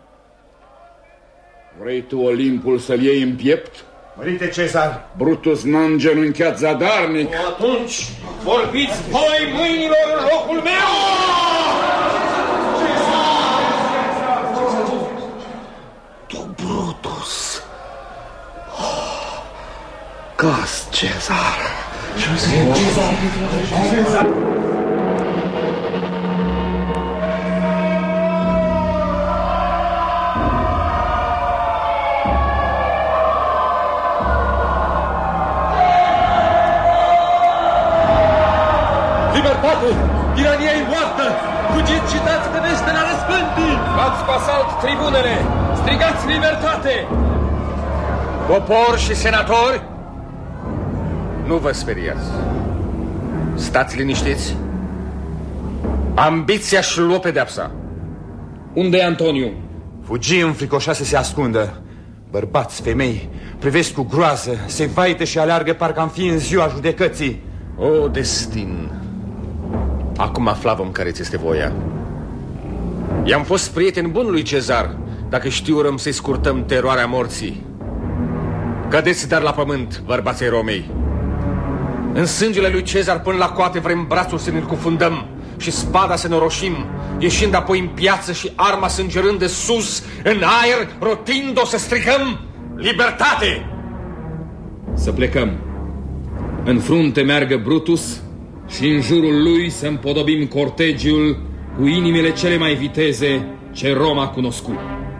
Vrei tu Olimpul să-l iei în piept? Mărite Cezar! Brutus n-a îngenunchiat zadarnic. Atunci vorbiți voi mâinilor în locul meu! Tu, Brutus! Caz, Cezar! Cezar! Tirania e moartă! Fugiți și dați de veste la răspândii! Luați pe asalt tribunele! Strigați libertate! Popor și senatori, nu vă speriați. Stați liniștiți. Ambiția și luă pedeapsa. Unde e Antoniu? Fugi înfricoșat să se ascundă. Bărbați, femei, privesc cu groază, se vaită și aleargă parcă am fi în ziua judecății. O, destin! Acum aflavăm care ți este voia. I-am fost prieten bun lui Cezar, dacă știurăm să-i scurtăm teroarea morții. Cădeți dar la pământ, bărbații Romei. În sângele lui Cezar până la coate vrem brațul să ne-l cufundăm și spada să ne roșim, ieșind apoi în piață și arma sângerând de sus, în aer, rotind-o să strigăm libertate! Să plecăm. În frunte meargă Brutus și în jurul lui să împodobim cortegiul cu inimile cele mai viteze ce Roma a cunoscut.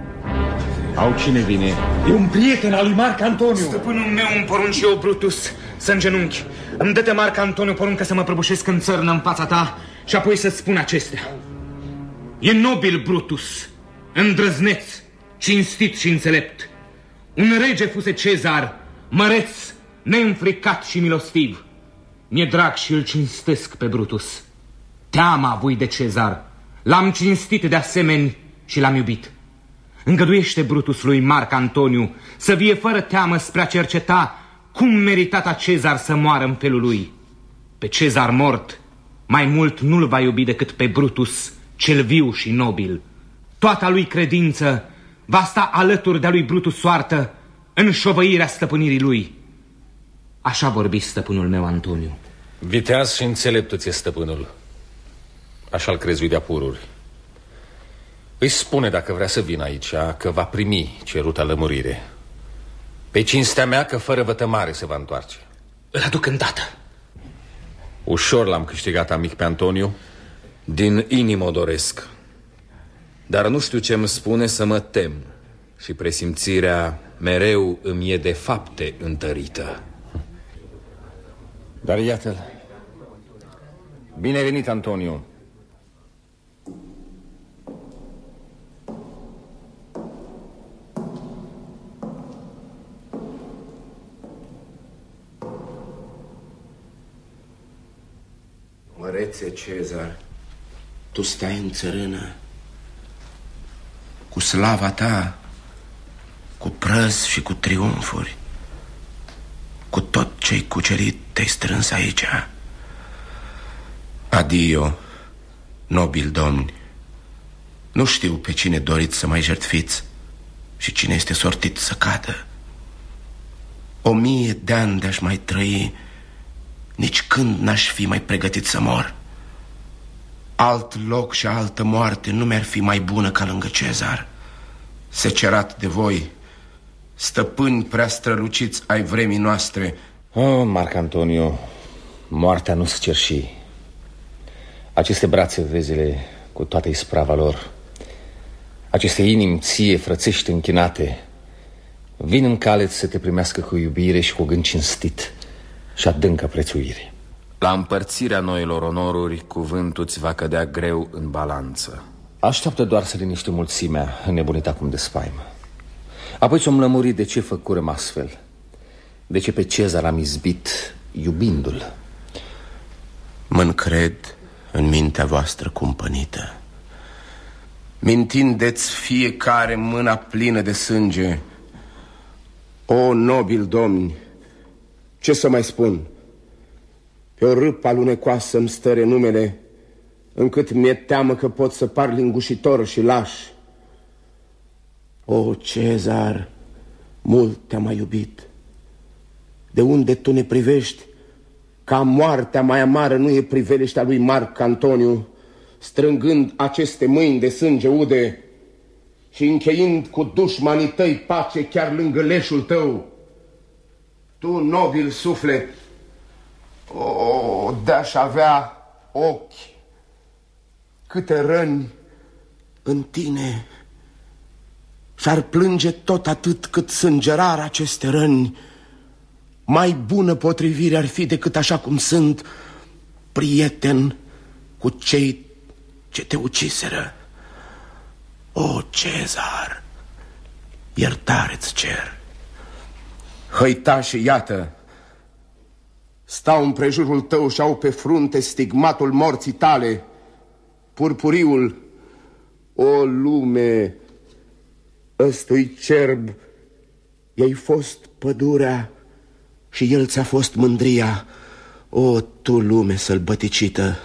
Au cine vine? E un prieten al lui Marc Antoniu. Stăpânul meu îmi porunci eu, Brutus, să îngenunchi. Îmi dă-te, Marc Antoniu, poruncă să mă prăbușesc în țărnă în fața ta și apoi să-ți spun acestea. E nobil Brutus, îndrăzneț, cinstit și înțelept. Un rege fuse Cezar, măreț, neînfricat și milostiv. Mi-e drag și îl cinstesc pe Brutus. Teama voi de Cezar, l-am cinstit de asemenea și l-am iubit. Îngăduiește Brutus lui Marc Antoniu să vie fără teamă spre a cerceta cum meritata Cezar să moară în felul lui. Pe Cezar mort mai mult nu-l va iubi decât pe Brutus, cel viu și nobil. Toată lui credință va sta alături de-a lui Brutus soartă în șovăirea stăpânirii lui. Așa vorbi stăpânul meu, Antoniu. Viteaz și înțeleptul ți-e stăpânul. Așa-l crezui de-a pururi. Îi spune dacă vrea să vină aici, că va primi ceruta lămurire. Pe cinstea mea că fără vătămare se va întoarce. Îl aduc îndată. Ușor l-am câștigat, amic, pe Antoniu. Din inimă o doresc. Dar nu știu ce îmi spune să mă tem. Și presimțirea mereu îmi e de fapte întărită. Dar iată-l. Bine venit, Antoniu. Mărețe Cezar, tu stai în țărână cu slava ta, cu prăz și cu triumfuri, cu tot ce-ai cucerit te-ai strâns aici. Adio, nobil domni. Nu știu pe cine doriți să mai jertfiți și cine este sortit să cadă. 1000 de ani de-aș mai trăi, nici când n-aș fi mai pregătit să mor. Alt loc și altă moarte nu mi-ar fi mai bună ca lângă Cezar. Secerat de voi, stăpâni prea străluciți ai vremii noastre. Oh, Marc Antoniu, moartea nu-ți cerși. Aceste brațe, vezele, cu toată isprava lor, aceste inimi ție frățești închinate, vin în cale să te primească cu iubire și cu gând cinstit și adâncă prețuire. La împărțirea noilor onoruri, cuvântul ți va cădea greu în balanță. Așteaptă doar să liniști mulțimea, înnebunit acum de spaimă. Apoi ți-om lămuri de ce făcurăm astfel. De ce pe Cezar am izbit iubindu-l? Mă încred în mintea voastră cumpănită. Mintindeți fiecare mâna plină de sânge. O, nobil domni, ce să mai spun? Pe o râpă alunecoasă îmi stă renumele, încât mi-e teamă că pot să par lingușitor și laș. O, Cezar, mult te-am mai iubit. De unde tu ne privești, ca moartea mai amară nu e priveliștea lui Marc Antoniu, strângând aceste mâini de sânge ude și încheind cu dușmanii tăi pace chiar lângă leșul tău. Tu, nobil suflet, o, de-aș avea ochi, câte răni în tine, și-ar plânge tot atât cât sângerar aceste răni. Mai bună potrivire ar fi decât așa cum sunt, prieten cu cei ce te uciseră. O, Cezar, iertare-ți cer. Hăitași, iată, stau împrejurul tău și au pe frunte stigmatul morții tale, purpuriul. O, lume, ăstui cerb, i-ai fost pădurea și el ți-a fost mândria. O, tu, lume sălbăticită,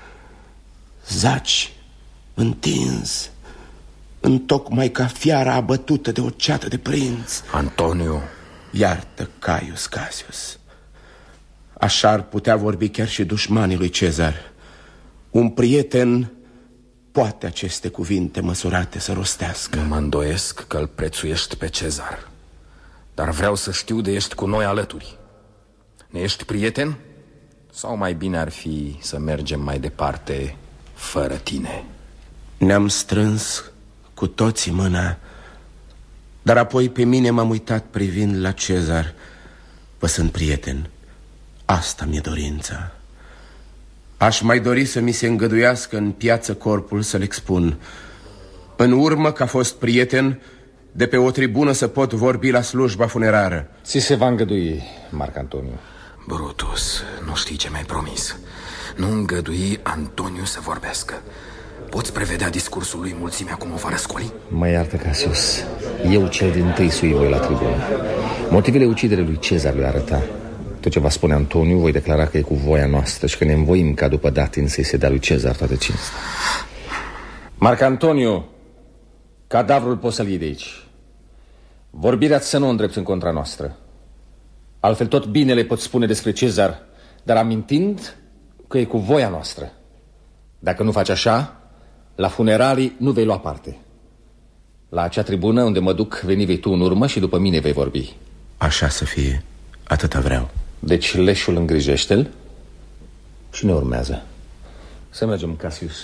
zaci, întins, întocmai ca fiara abătută de o ceată de prinț. Antoniu, iartă, Caius Cassius. Așa ar putea vorbi chiar și dușmanii lui Cezar. Un prieten poate aceste cuvinte măsurate să rostească. Nu mă îndoiesc că îl prețuiești pe Cezar, dar vreau să știu de ești cu noi alături. Ne ești prieten? Sau mai bine ar fi să mergem mai departe fără tine? Ne-am strâns cu toții mâna, dar apoi pe mine m-am uitat privind la Cezar. Vă sunt prieten, asta mi-e dorința. Aș mai dori să mi se îngăduiască în piață corpul să-l expun. În urmă, că a fost prieten, de pe o tribună să pot vorbi la slujba funerară. Ți se va îngădui, Marc Antoniu. Brutus, nu știi ce mi-ai promis. Nu îngădui Antoniu să vorbească. Poți prevedea discursul lui mulțimea cum o va răscoli? Mă iartă, Cassius, eu cel dintâi sui voi la tribună. Motivele uciderii lui Cezar le arăta. Tot ce va spune Antoniu voi declara că e cu voia noastră și că ne învoim ca după datin să-i se dea lui Cezar toată cinstea. Marc Antoniu, cadavrul poți să-l iei de aici. Vorbirea să nu o îndrepți în contra noastră. Altfel tot binele poți spune despre Cezar, dar amintind că e cu voia noastră. Dacă nu faci așa, la funeralii nu vei lua parte. La acea tribună unde mă duc, veni vei tu în urmă și după mine vei vorbi. Așa să fie, atâta vreau. Deci leșul îngrijește-l și ne urmează. Să mergem, Cassius.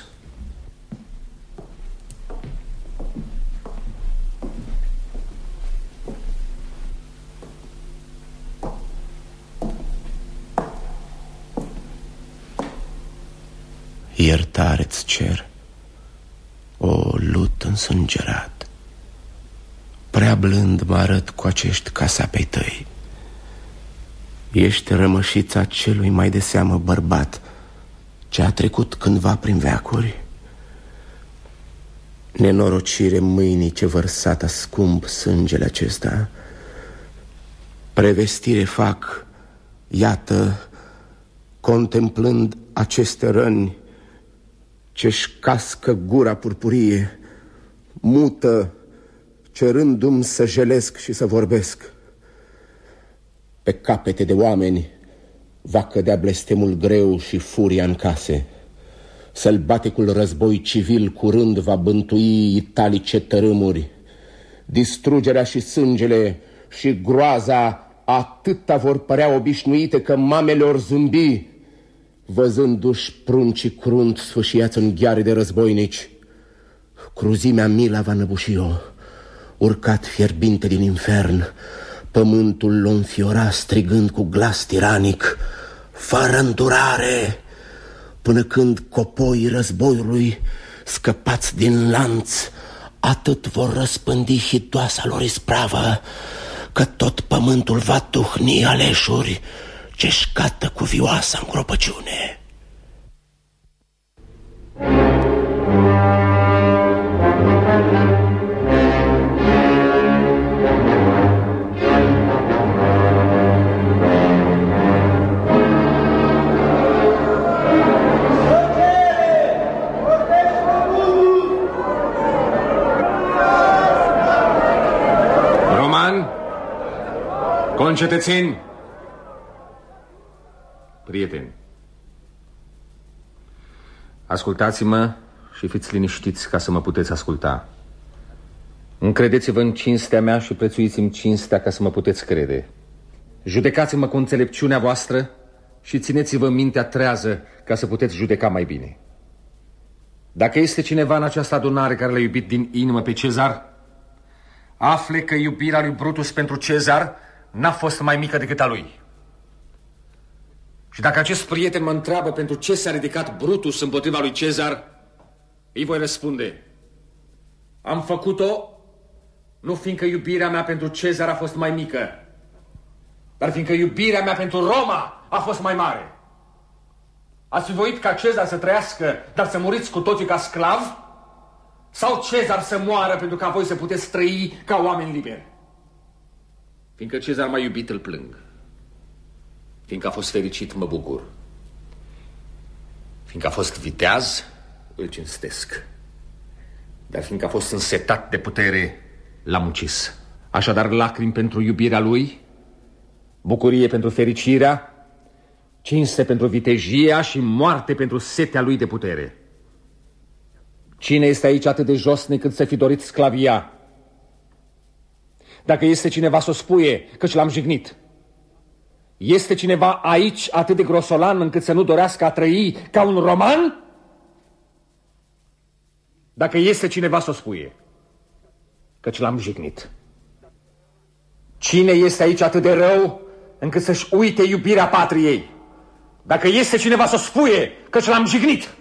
Iertare-ți cer, o lut însângerat. Prea blând mă arăt cu acești casapei tăi. Ești rămășița celui mai de seamă bărbat ce a trecut cândva prin veacuri. Nenorocire mâinii ce vărsat scump sângele acesta. Prevestire fac, iată, contemplând aceste răni ce-și cască gura purpurie, mută, cerându-mi să jelesc și să vorbesc. Pe capete de oameni va cădea blestemul greu și furia în case. Sălbaticul război civil curând va bântui italice tărâmuri. Distrugerea și sângele și groaza atâta vor părea obișnuite că mamele or zâmbi, văzându-și pruncii crunt sfâșiați în gheare de războinici. Cruzimea mila va năbuși-o, urcat fierbinte din infern. Pământul l-o înfiora strigând cu glas tiranic, fără îndurare, până când copoii războiului, scăpați din lanț, atât vor răspândi hidoasa lor ispravă, că tot pământul va tuhni aleșuri ce-și cată cu vioasa îngropăciune. Concetățeni, prieteni, ascultați-mă și fiți liniștiți ca să mă puteți asculta. Încredeți-vă în cinstea mea și prețuiți-mi cinstea ca să mă puteți crede. Judecați-mă cu înțelepciunea voastră și țineți-vă mintea trează ca să puteți judeca mai bine. Dacă este cineva în această adunare care l-a iubit din inimă pe Cezar, afle că iubirea lui Brutus pentru Cezar n-a fost mai mică decât a lui. Și dacă acest prieten mă întreabă pentru ce s-a ridicat Brutus împotriva lui Cezar, îi voi răspunde: am făcut-o nu fiindcă iubirea mea pentru Cezar a fost mai mică, dar fiindcă iubirea mea pentru Roma a fost mai mare. Ați fi voit ca Cezar să trăiască, dar să muriți cu toții ca sclavi? Sau Cezar să moară pentru ca voi să puteți trăi ca oameni liberi? Fiindcă Cezar m-a iubit, îl plâng. Fiindcă a fost fericit, mă bucur. Fiindcă a fost viteaz, îl cinstesc. Dar fiindcă a fost însetat de putere, l-am ucis. Așadar, lacrimi pentru iubirea lui, bucurie pentru fericirea, cinste pentru vitejia și moarte pentru setea lui de putere. Cine este aici atât de josnic cât să fi dorit sclavia? Dacă este cineva să o spuie, căci l-am jignit. Este cineva aici atât de grosolan încât să nu dorească a trăi ca un roman? Dacă este cineva să o spuie, căci l-am jignit. Cine este aici atât de rău încât să-și uite iubirea patriei? Dacă este cineva să o spuie, căci l-am jignit.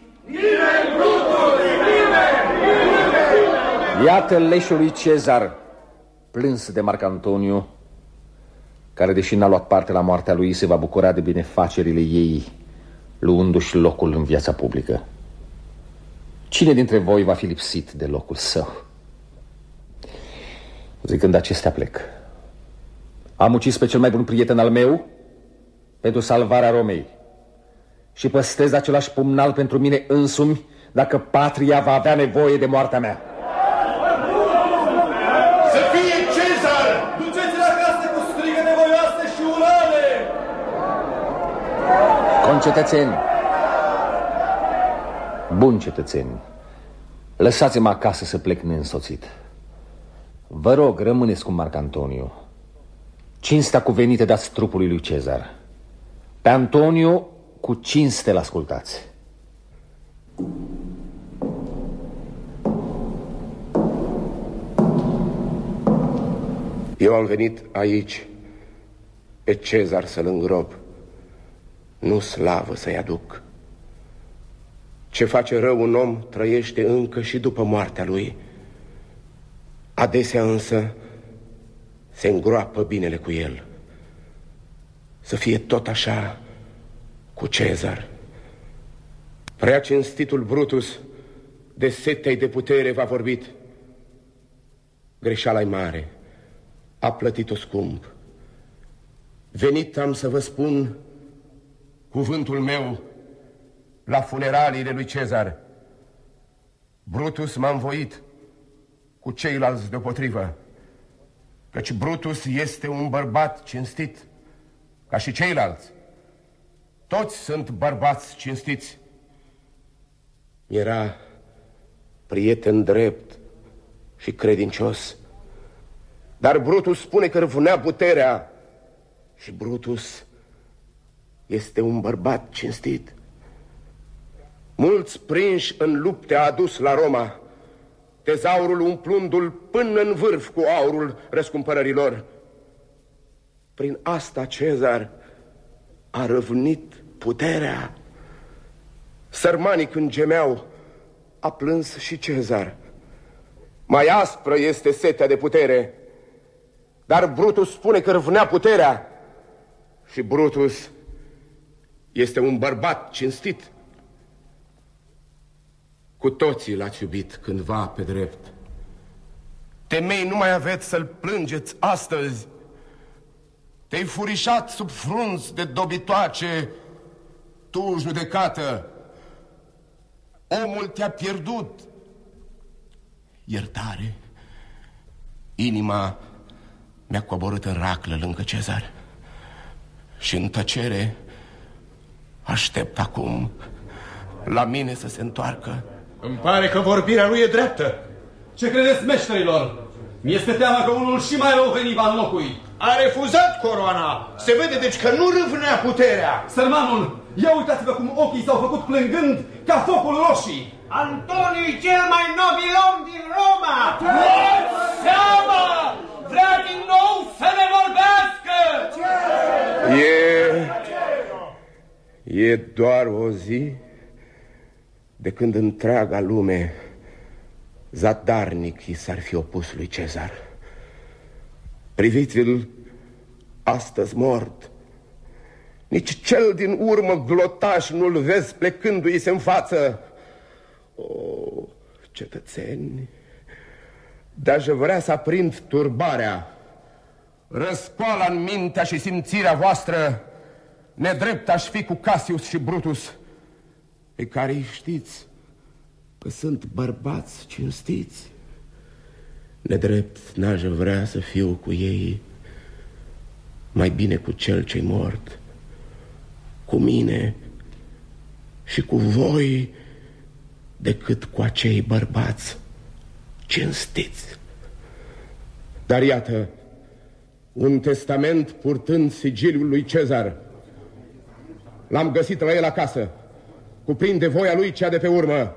Iată leșul lui Cezar, plâns de Marc Antoniu, care, deși n-a luat parte la moartea lui, se va bucura de binefacerile ei, luându-și locul în viața publică. Cine dintre voi va fi lipsit de locul său? Zicând acestea, plec. Am ucis pe cel mai bun prieten al meu pentru salvarea Romei și păstrez același pumnal pentru mine însumi dacă patria va avea nevoie de moartea mea. Să fie Cezar! Duceți-l acasă cu strigăte voioase și urale! Concetățeni, buni cetățeni, lăsați-mă acasă să plec neînsoțit. Vă rog, rămâneți cu Marc Antoniu. Cinstea cuvenită dați trupului lui Cezar. Pe Antoniu cu cinste l-ascultați. Eu am venit aici pe Cezar să-l îngrop, nu slavă să-i aduc. Ce face rău un om trăiește încă și după moartea lui. Adesea însă se îngroapă binele cu el. Să fie tot așa cu Cezar. Prea cinstitul Brutus de setea de putere v-a vorbit. Greșeala-i mare, a plătit-o scump. Venit am să vă spun cuvântul meu la funeraliile lui Cezar. Brutus m-a învoit cu ceilalți deopotrivă, căci Brutus este un bărbat cinstit, ca și ceilalți. Toți sunt bărbați cinstiți. Era prieten drept și credincios, dar Brutus spune că vânea puterea și Brutus este un bărbat cinstit. Mulți prinși în lupte a adus la Roma, tezaurul umplându-l până în vârf cu aurul răscumpărărilor. Prin asta Cezar a răvnit puterea. Sărmanii când gemeau, a plâns și Cezar. Mai aspră este setea de putere. Dar Brutus spune că râvnea puterea. Și Brutus este un bărbat cinstit. Cu toții l-ați iubit cândva pe drept. Temei nu mai aveți să-l plângeți astăzi. Te-ai furișat sub frunzi de dobitoace, tu, judecată. Omul te-a pierdut. Iertare. Inima mi-a coborât în raclă lângă Cezar. Și în tăcere aștept acum la mine să se întoarcă. Îmi pare că vorbirea lui e dreaptă. Ce credeți, meșterilor? Mi-este teama că unul și mai rău veni va înlocui. A refuzat coroana. Se vede deci că nu râvnea puterea. Sărmanul, ia uitați-vă cum ochii s-au făcut plângând ca focul roșii. Antoniu e cel mai nobil om din Roma. Luați seama! Vrea din nou să ne vorbească! E doar o zi de când întreaga lume zadarnic i s-ar fi opus lui Cezar. Priviți-l astăzi mort. Nici cel din urmă glotaș nu-l vezi plecându-i-se în față. O, cetățeni, de-aș vrea să aprind turbarea, răscoala în mintea și simțirea voastră, nedrept aș fi cu Cassius și Brutus, pe care îi știți că sunt bărbați cinstiți. Nedrept n-aș vrea să fiu cu ei, mai bine cu cel ce-i mort, cu mine și cu voi, decât cu acei bărbați cinstiți. Dar iată, un testament purtând sigiliul lui Cezar. L-am găsit la el acasă. Cuprinde voia lui cea de pe urmă.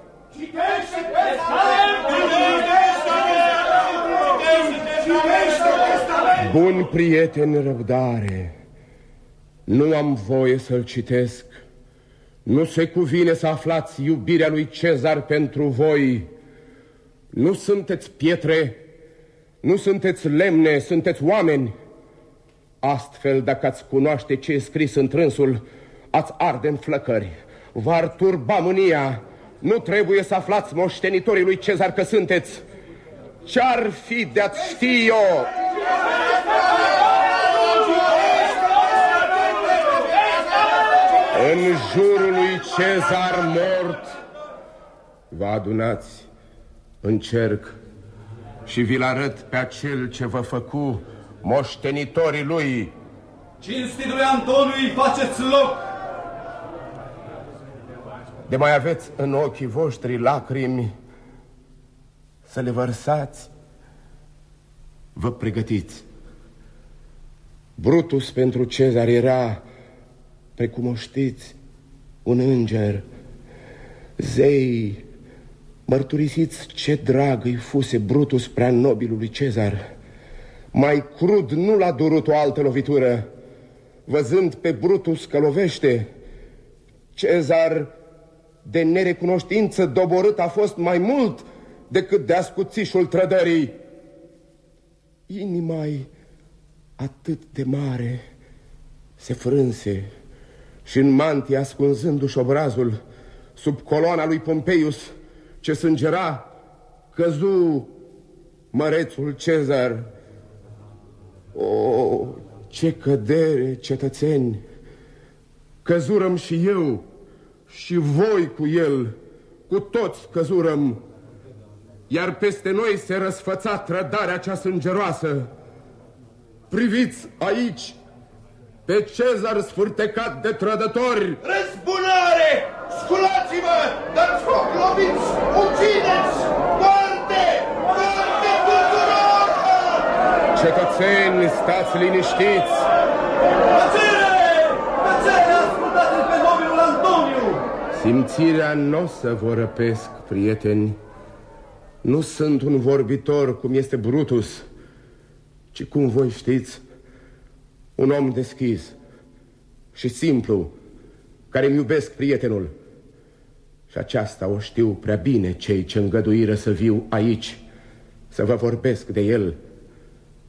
Buni prieteni, răbdare. Nu am voie să-l citesc. Nu se cuvine să aflați iubirea lui Cezar pentru voi. Nu sunteți pietre, nu sunteți lemne, sunteți oameni. Astfel, dacă ați cunoaște ce e scris în trânsul, ați arde în flăcări, v-ar turba mânia. Nu trebuie să aflați, moștenitorii lui Cezar, că sunteți. Ce-ar fi de-ați ști eu? În jurul lui Cezar mort vă adunați în cerc și vi-l arăt pe acel ce vă făcu moștenitorii lui. Cinstitului Antoniu, îi faceți loc! De mai aveți în ochii voștri lacrimi să le vărsați, vă pregătiți. Brutus pentru Cezar era, precum o știți, un înger. Zei, mărturisiți ce drag îi fuse Brutus prea nobilului Cezar. Mai crud nu l-a durut o altă lovitură. Văzând pe Brutus că lovește, Cezar de nerecunoștință doborât a fost mai mult decât de ascuțișul trădării. Inima-i atât de mare se frânse și în mantie, ascunzându-și obrazul sub coloana lui Pompeius ce sângera, căzu mărețul Cezar. O, ce cădere, cetățeni! Căzurăm și eu și voi cu el, cu toți căzurăm. Iar peste noi se răsfăța trădarea cea sângeroasă. Priviți aici pe Cezar sfârtecat de trădători. Răzbunare! Sculați-vă! Dați foc, loviți! Ucideți! Moarte! Moarte tuturor! Cetățeni, stați liniștiți! Tăcere! Tăcere! Ascultați-l pe nobilul Antoniu! Simțirea n-o să vă răpesc, prieteni. Nu sunt un vorbitor cum este Brutus, ci cum voi știți, un om deschis și simplu, care-mi iubesc prietenul. Și aceasta o știu prea bine cei ce îngăduiră să viu aici, să vă vorbesc de el.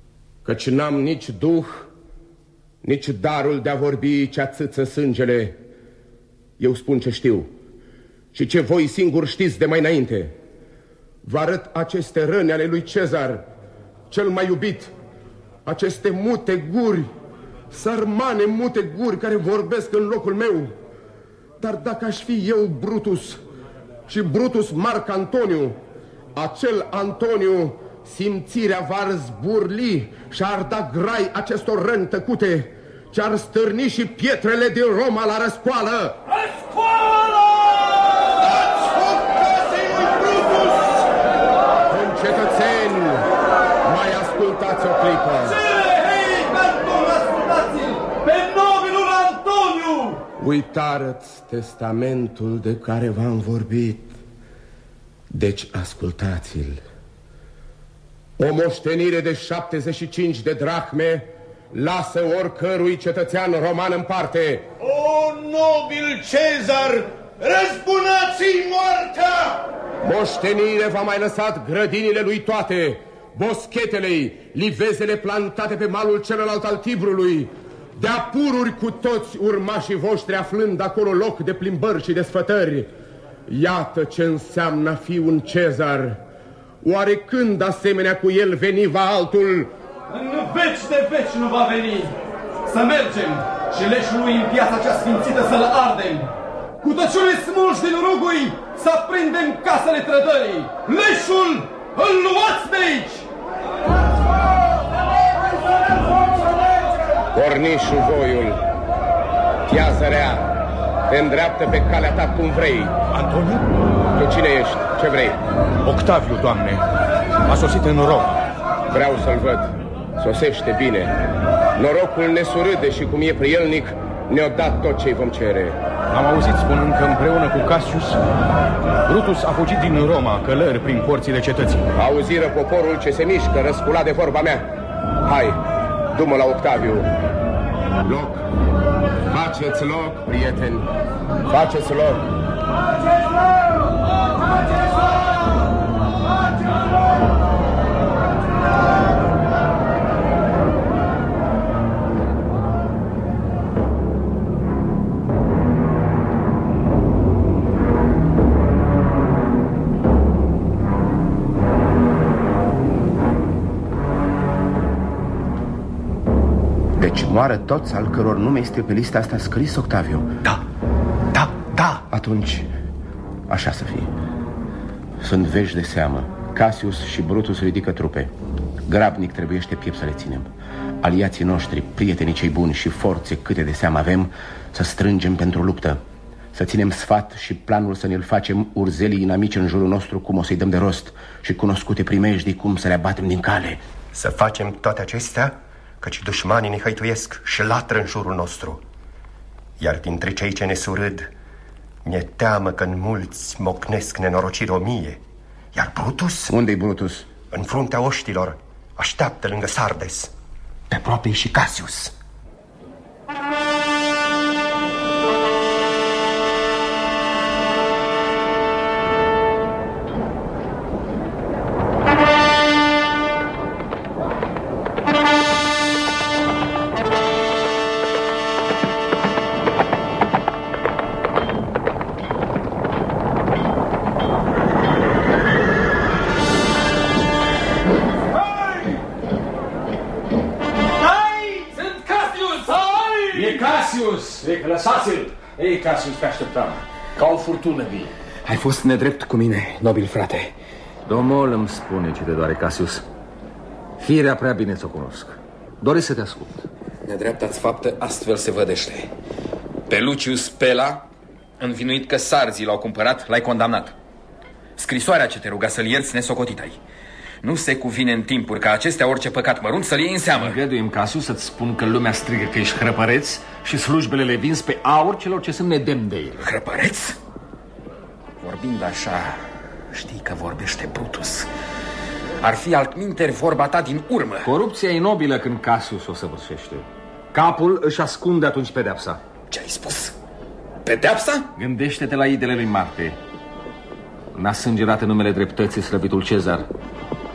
căci n-am nici duh, nici darul de a vorbi ce ațâță sângele. Eu spun ce știu și ce voi singuri știți de mai înainte. Vă arăt aceste răni ale lui Cezar, cel mai iubit, aceste mute guri, sărmane mute guri care vorbesc în locul meu. Dar dacă aș fi eu Brutus și Brutus Marc Antoniu, acel Antoniu simțirea v-ar zburli și ar da grai acestor răni tăcute, ce ar stârni și pietrele din Roma la răscoală. Răscoală! Dați foc casei lui Brutus! Concetățeni, mai ascultați o clipă. Hei, Anton, ascultați-l! Pe nobilul Antoniu! Uitară-ți testamentul de care v-am vorbit. Deci ascultați-l. O moștenire de 75 de drahme lasă oricărui cetățean roman în parte. O, nobil Cezar, răzbunați-i moartea! Moștenire v-a mai lăsat grădinile lui toate, boschetele-i, livezele plantate pe malul celălalt al Tibrului, de-a pururi cu toți urmașii voștri aflând acolo loc de plimbări și de sfătări. Iată ce înseamnă a fi un Cezar. Oare când asemenea cu el veni va altul? În veci de veci nu va veni. Să mergem și leșul lui în piața cea sfințită să-l ardem. Cu tăciune smulși din rugui să aprindem casele trădării. Leșul îl luați de aici! Cornișul voiul, tiază rea, te îndreaptă pe calea ta cum vrei. Antoniu? Tu cine ești? Ce vrei? Octaviu, Doamne. A sosit în Roma. Vreau să-l văd. Sosește bine. Norocul ne surâde și cum e prielnic, ne-o dat tot ce-i vom cere. Am auzit spunând că împreună cu Cassius, Brutus a fugit din Roma, călări prin porțile cetății. Auziră poporul ce se mișcă, răsculat de vorba mea. Hai, du-mă la Octaviu. Loc. Faceți loc, prieteni. Faceți loc. Faceți loc! Faceți loc! Faceți loc! Deci moară toți al căror nume este pe lista asta scris, Octaviu? Da. Atunci, așa să fie. Sunt vești de seamă. Cassius și Brutus ridică trupe. Grabnic trebuiește piept să le ținem. Aliații noștri, prietenii cei buni și forțe câte de seamă avem, să strângem pentru luptă. Să ținem sfat și planul să ne-l facem urzelii inamici în jurul nostru, cum o să-i dăm de rost, și cunoscute primejdii cum să le abatem din cale. Să facem toate acestea, căci dușmanii ne hăituiesc și latră în jurul nostru. Iar dintre cei ce ne surâd, mi-e teamă că în mulți mocnesc nenorociri 1000. Iar Brutus? Unde-i Brutus? În fruntea oștilor, așteaptă lângă Sardes. Pe aproape și Cassius. Lăsați-l! Ei, Cassius, te așteptam. Ca o furtună vie. Ai fost nedrept cu mine, nobil frate. Domnul îmi spune ce te doare, Cassius. Firea prea bine ți-o cunosc. Doresc să te ascult. Nedreapta-ți faptă astfel se vădește. Pe Lucius Pela, învinuit că sarzii l-au cumpărat, l-ai condamnat. Scrisoarea ce te ruga să-l ierți nesocotit ai. Nu se cuvine în timpuri ca acestea orice păcat mărunt să-l iei în seamă. Îngăduim, Cassius, să-ți spun că lumea strigă că ești hrăpăreț și slujbele le vinzi pe aur celor ce sunt nedemni de ele. Hrăpăreț? Vorbind așa, știi că vorbește Brutus. Ar fi altminteri vorba ta din urmă. Corupția e nobilă când Cassius o săvârșește. Capul își ascunde atunci pedeapsa. Ce ai spus? Pedeapsa? Gândește-te la idele lui Marte. N-a sângerat în numele dreptății slăbitul Cezar.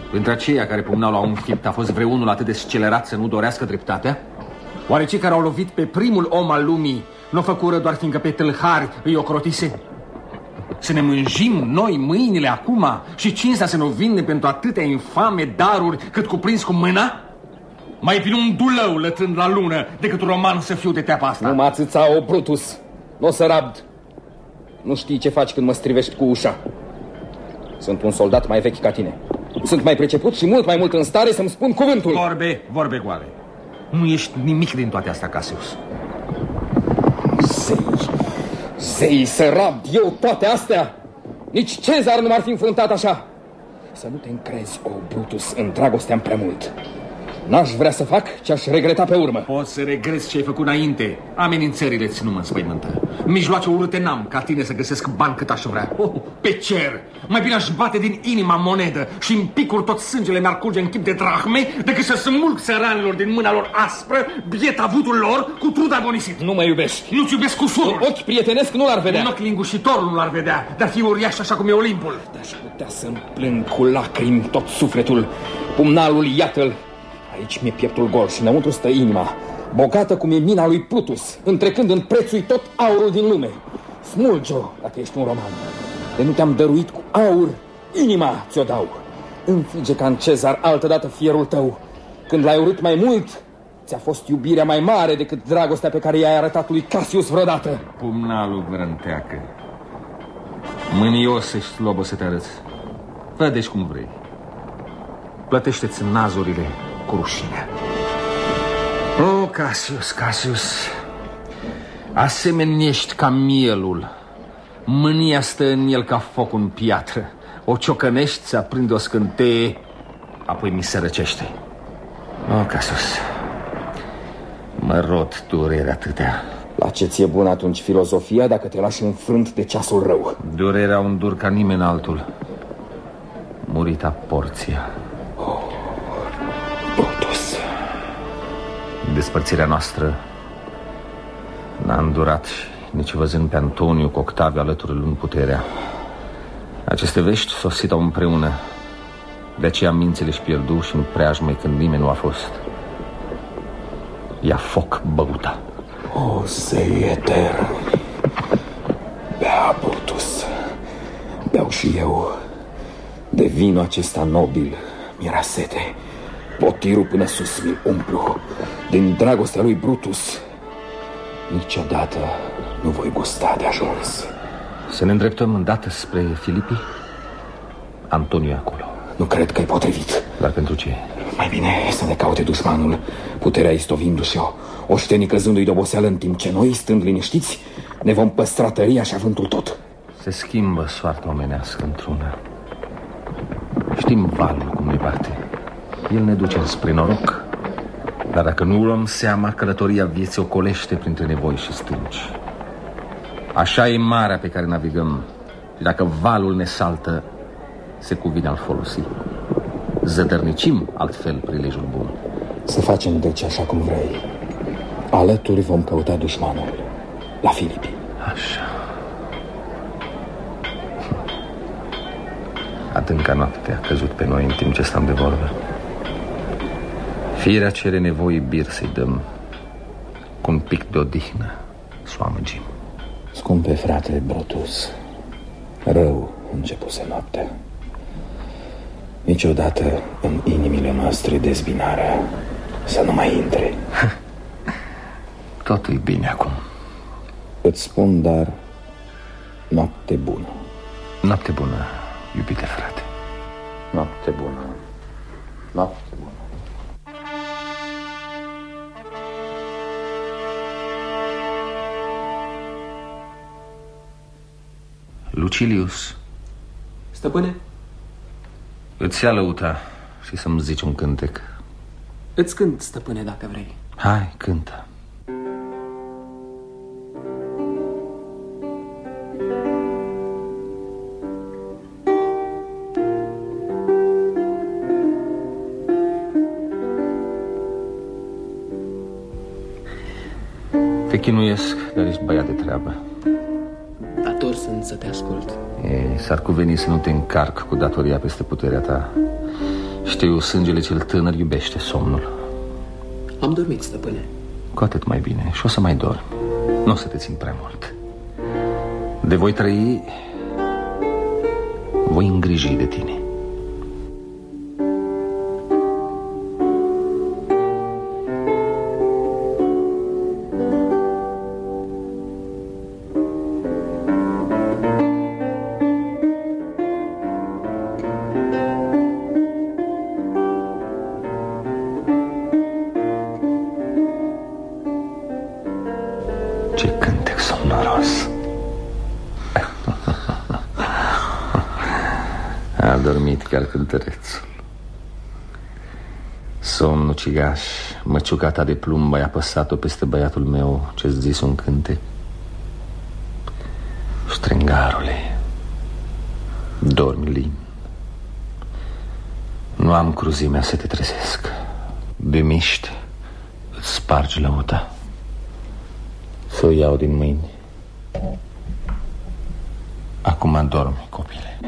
Printre aceia care pumnau la un fipt a fost vreunul atât de scelerat să nu dorească dreptatea? Oare cei care au lovit pe primul om al lumii nu o făcură doar fiindcă pe tâlhari îi ocrotise? Să ne mânjim noi mâinile acum și cinstea să ne vinde pentru atâtea infame daruri cât cuprins cu mâna? Mai bine un dulău lătrând la lună decât un roman să fiu de teapa asta. Nu mă ațâța, o Brutus. Nu o să rabd. Nu știi ce faci când mă strivești cu ușa. Sunt un soldat mai vechi ca tine. Sunt mai priceput și mult mai mult în stare să-mi spun cuvântul. Vorbe goale. Nu ești nimic din toate astea, Cassius. Zei, să rabd eu toate astea? Nici Cezar nu m-ar fi înfruntat așa. Să nu te încrezi, o Brutus, în dragostea-mi prea mult. N-aș vrea să fac ce aș regreta pe urmă. Poți să regrezi ce ai făcut înainte. Amenințările-ți nu mă înspăimântă. Mijloace urâte n-am ca tine să găsesc bani cât aș vrea. Pe cer! Mai bine aș bate din inima monedă și în picuri tot sângele mi-ar curge în chip de drahme decât să smulg țăranilor din mâna lor aspră biet avutul lor cu trud agonisit. Nu mă iubești. Nu-ți iubesc cu surul. Un ochi prietenesc nu l-ar vedea. Un ochi lingușitor nu l-ar vedea, dar fi uriaș așa cum e Olimpul. Aș putea să-mi plâng cu lacrimi tot sufletul. Pumnalul, iată-l. Aici mi-e pieptul gol și înăuntru stă inima, bogată cum e mina lui Plutus, întrecând în prețul tot aurul din lume. Smulge-o dacă ești un roman. De nu te-am dăruit cu aur, inima ți-o dau. Înfige ca în Cezar altădată fierul tău. Când l-ai urât mai mult, ți-a fost iubirea mai mare decât dragostea pe care i-ai arătat lui Cassius vreodată. Pumnalul vrânteacă. Mânios ești, slobă, să te arăți. Fă deci cum vrei. Plătește-ți nazurile cu rușinea. O, Cassius, asemenea ești ca mielul. Mânia stă în el ca foc în piatră. O ciocănești, se aprinde o scânteie, apoi mi se răcește. O, Cassius, mă rot durerea atâtea. La ce ți-e bună atunci filozofia dacă te lași înfrânt de ceasul rău? Durerea un dur ca nimeni altul. Murita Porția. Brutus. Despărțirea noastră n-a îndurat nici văzând pe Antoniu cu Octaviu alături luând puterea. Aceste vești sositau împreună. De aceea mințile își pierdu și în preajmă când nimeni nu a fost. Ia foc băuta. O, zei etern. Bea, Brutus. Beau și eu. De vinul acesta nobil mi-era sete. Potirul până sus mi-l umplu. Din dragostea lui Brutus niciodată nu voi gusta de ajuns. Să ne îndreptăm îndată spre Filipii? Antoniu e acolo. Nu cred că e potrivit. Dar pentru ce? Mai bine să ne caute dușmanul, puterea istovindu-și-o, oștenii căzându-i de oboseală, în timp ce noi, stând liniștiți, ne vom păstra tăria și avântul tot. Se schimbă soarta omenească într-una. Știm valul cum ne bate. El ne duce spre noroc. Dar dacă nu luăm seama, călătoria vieții ocolește printre nevoi și stânci. Așa e marea pe care navigăm. Și dacă valul ne saltă, se cuvine al folosi. Zădărnicim altfel prilejul bun. Să facem deci așa cum vrei. Alături vom căuta dușmanul la Filipii. Așa. Adânca noapte a căzut pe noi în timp ce stăm de vorbă. Firea cere nevoii bir să-i dăm. Cu un pic de odihnă să o amăgim. Scumpe frate Brutus, rău începuse noaptea. Niciodată în inimile noastre dezbinarea să nu mai intre. Totul e bine acum. Îți spun, dar noapte bună. Noapte bună, iubite frate. Noapte bună. Noapte bună. Lucilius. Stăpâne? Îți ia lăuta și să-mi zici un cântec. Îți cânt, stăpâne, dacă vrei. Hai, cântă. Te chinuiesc, dar ești băiat de treabă. Dator sunt să te ascult. S-ar cuveni să nu te încarc cu datoria peste puterea ta Știu, sângele cel tânăr iubește somnul. Am dormit, stăpâne. Cu atât mai bine. Și o să mai dormi. Nu o să te țin prea mult. De voi trăi, voi îngriji de tine. Ce cântec somnoros. A dormit chiar cântărețul. Somn ucigaș, măciuca ta de plumb ai apăsat-o peste băiatul meu ce-ți zis un cântec. Ștrengarule, dormi lin. Nu am cruzimea să te trezesc. De miști îți spargi lăuta. Să o iau din mâini. Acum dormi, copile.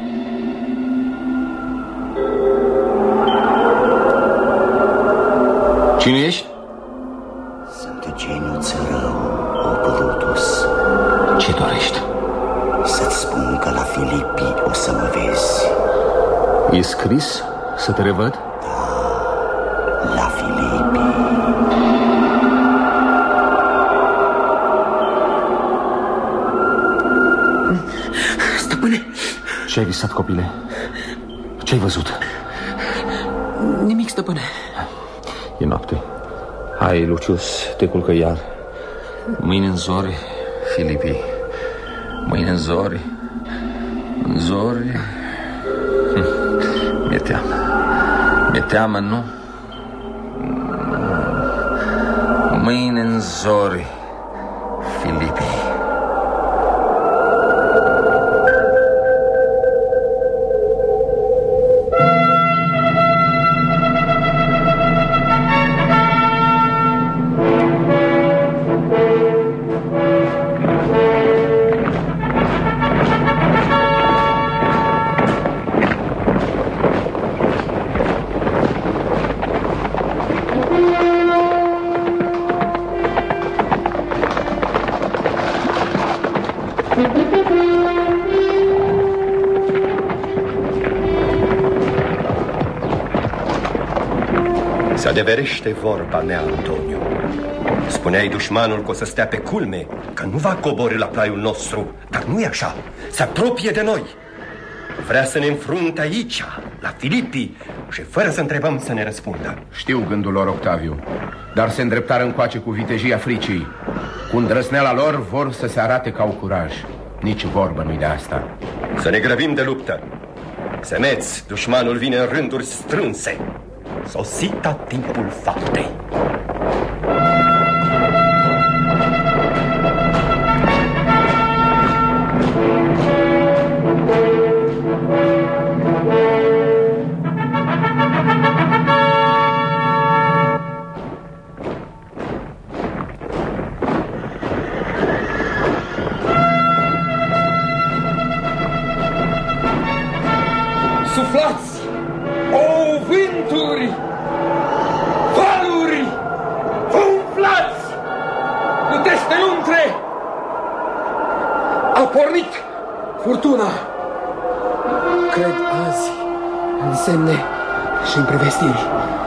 Cine ești? Sunt geniuț rău, o Brutus. Ce dorești? Să-ți spun că la Filipii o să mă vezi. E scris să te revăd? Da, la Filipii. Stăpâne! Ce-ai visat, copile? Ce-ai văzut? Nimic, stăpâne. E noapte. Hai, Lucius, te culcă iar. Mâine în zori, Filipii. Mâine în zori. În zori. Mi-e teamă. Mi-e teamă, nu? Mâine în zori, Filipii. Se adeverește vorba mea, Antoniu. Spuneai dușmanul că o să stea pe culme, că nu va coborî la plaiul nostru. Dar nu e așa. Se apropie de noi. Vrea să ne înfrunte aici, la Filipii, și fără să întrebăm să ne răspundă. Știu gândul lor, Octaviu, dar se îndreptară încoace cu vitejia fricii. Cu îndrăzneala lor vor să se arate că au curaj. Nici vorbă nu-i de asta. Să ne grăbim de luptă. Semeți, dușmanul vine în rânduri strânse. Sosita timpul faptei. Suflați, o vânturi, valuri, vă umflați, puteți pe luntre. A pornit furtuna. Cred azi în semne și în prevestiri.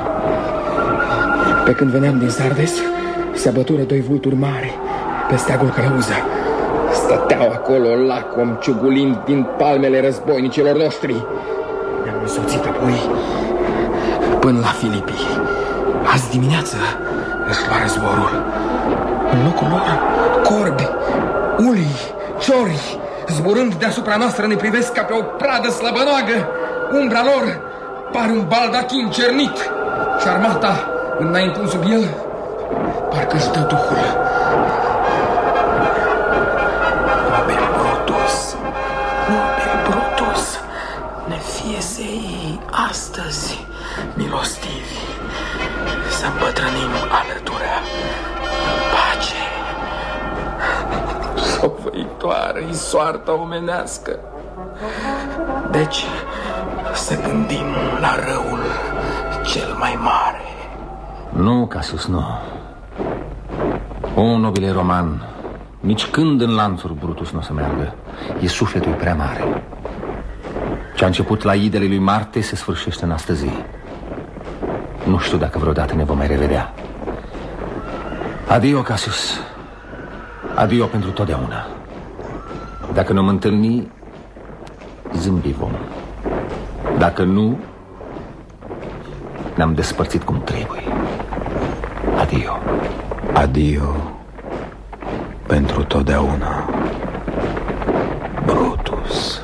Pe când veneam din Sardes, se abătură doi vulturi mari pe steagul călăuză. Stăteau acolo lacom, ciugulind din palmele războinicilor noștri. Ne-am însoțit apoi până la Filipii. Azi dimineață își lua războrul. În locul lor, corbi, ulii, ciori, zburând deasupra noastră, ne privesc ca pe o pradă slăbănoagă. Umbra lor pare un baldachin cernit și armata, înaintând sub el, parcă-și dă duhul. Nobil Brutus, nobil Brutus, ne fie zeii astăzi milostivi să îmbătrânim alătura în pace. Sovăitoare-i soarta omenească. Deci, să gândim la răul cel mai mare. Nu, Cassius, nu. O, nobile roman, nici când în lanțuri Brutus nu o să meargă. E sufletul prea mare. Ce a început la idele lui Marte se sfârșește în astăzi. Nu știu dacă vreodată ne vom mai revedea. Adio, Cassius. Adio pentru totdeauna. Dacă ne-om întâlni, zâmbi vom. Dacă nu, ne-am despărțit cum trebuie. Adio. Adio pentru totdeauna, Brutus.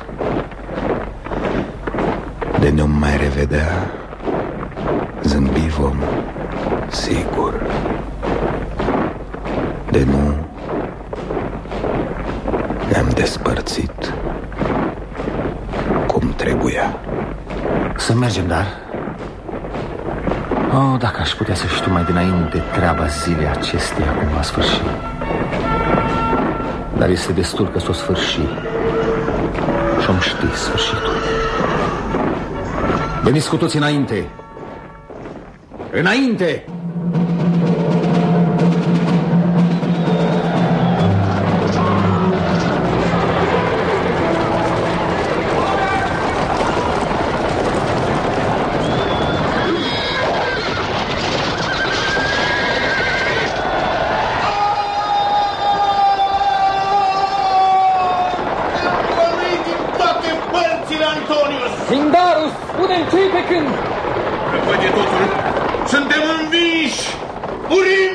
De ne-om mai revedea, zâmbi vom, sigur. De nu, ne-am despărțit cum trebuia. Să mergem, dar? Oh, dacă aș putea să știu mai dinainte treaba zilei acesteia cum va sfârși. Dar este destul că s-o sfârși și-om ști sfârșitul. Veniți cu toți înainte! Înainte! Pindarus, spune-mi ce-i pe când? Răpăde totul! Suntem învinși! Murim!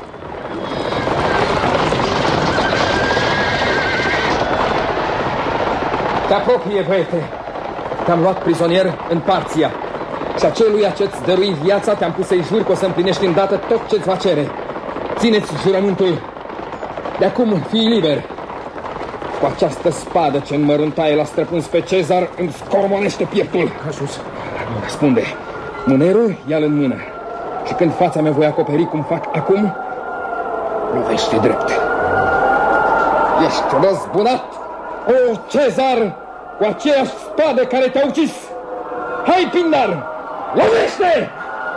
Te apropie, băiete. Te-am luat prizonier în Parția și aceluia ce-ți dărui viața te-am pus să-i jur că o să împlinești îndată tot ce-ți va cere. Ține-ți jurământul. De acum fii liber. Cu această spadă ce în măruntaie l-a străpuns pe Cezar îmi scormonește pieptul. Cassius, nu răspunde. Mânerul ia-l în mână și când fața mea voi acoperi cum fac acum, lovește drept. Ești răzbunat, o Cezar, cu aceeași spadă care te-a ucis. Hai, Pindar, lovește!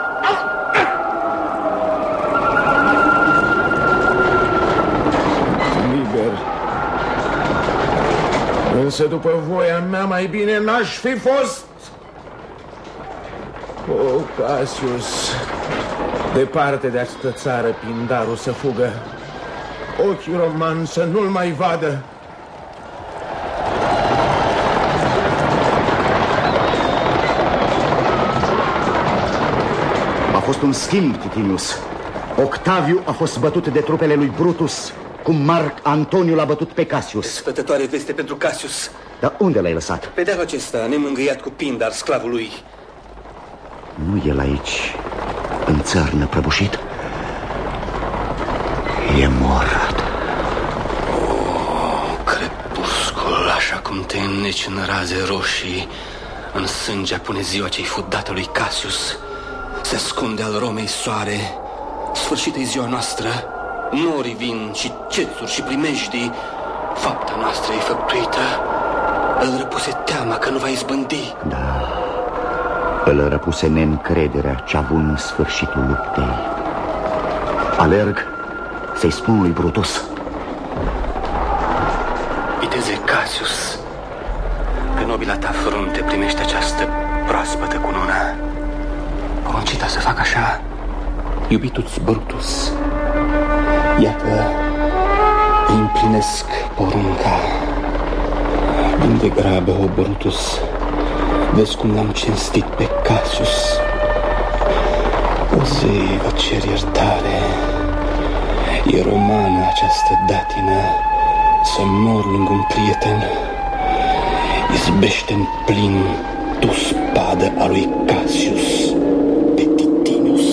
Liber. Însă după voia mea mai bine n-aș fi fost. O, Cassius, departe de această țară Pindarul să fugă, ochii roman să nu-l mai vadă. A fost un schimb, Titinius. Octaviu a fost bătut de trupele lui Brutus, cum Marc Antoniu l-a bătut pe Cassius. Sfătătoare veste pentru Cassius. Dar unde l-ai lăsat? Pe dealul acesta, nemângâiat cu Pindar, sclavul lui. Nu el aici, în țărnă prăbușit? E mort. Crepuscul, așa cum te înneci în raze roșii, în sânge pune ziua ce-i fost dată lui Cassius. Se ascunde al Romei soare. Sfârșită-i ziua noastră. Norii vin și cețuri și primejdii. Fapta noastră e făptuită. Îl răpuse teama că nu va izbândi. Da, îl răpuse neîncrederea ce-a avut în sfârșitul luptei. Alerg să-i spun lui Brutus. Viteze Cassius, pe nobila ta frunte primește această proaspătă cunună. Poruncita să fac așa, iubitu-ți Brutus. Iată, îi împlinesc porunca. Vin de grabă, o Brutus. Vezi cum l-am cinstit pe Cassius. O zei vă cer iertare. E romană această datină. Să mor lângă un prieten. Izbește în plin tu spadă a lui Cassius pe Titinius.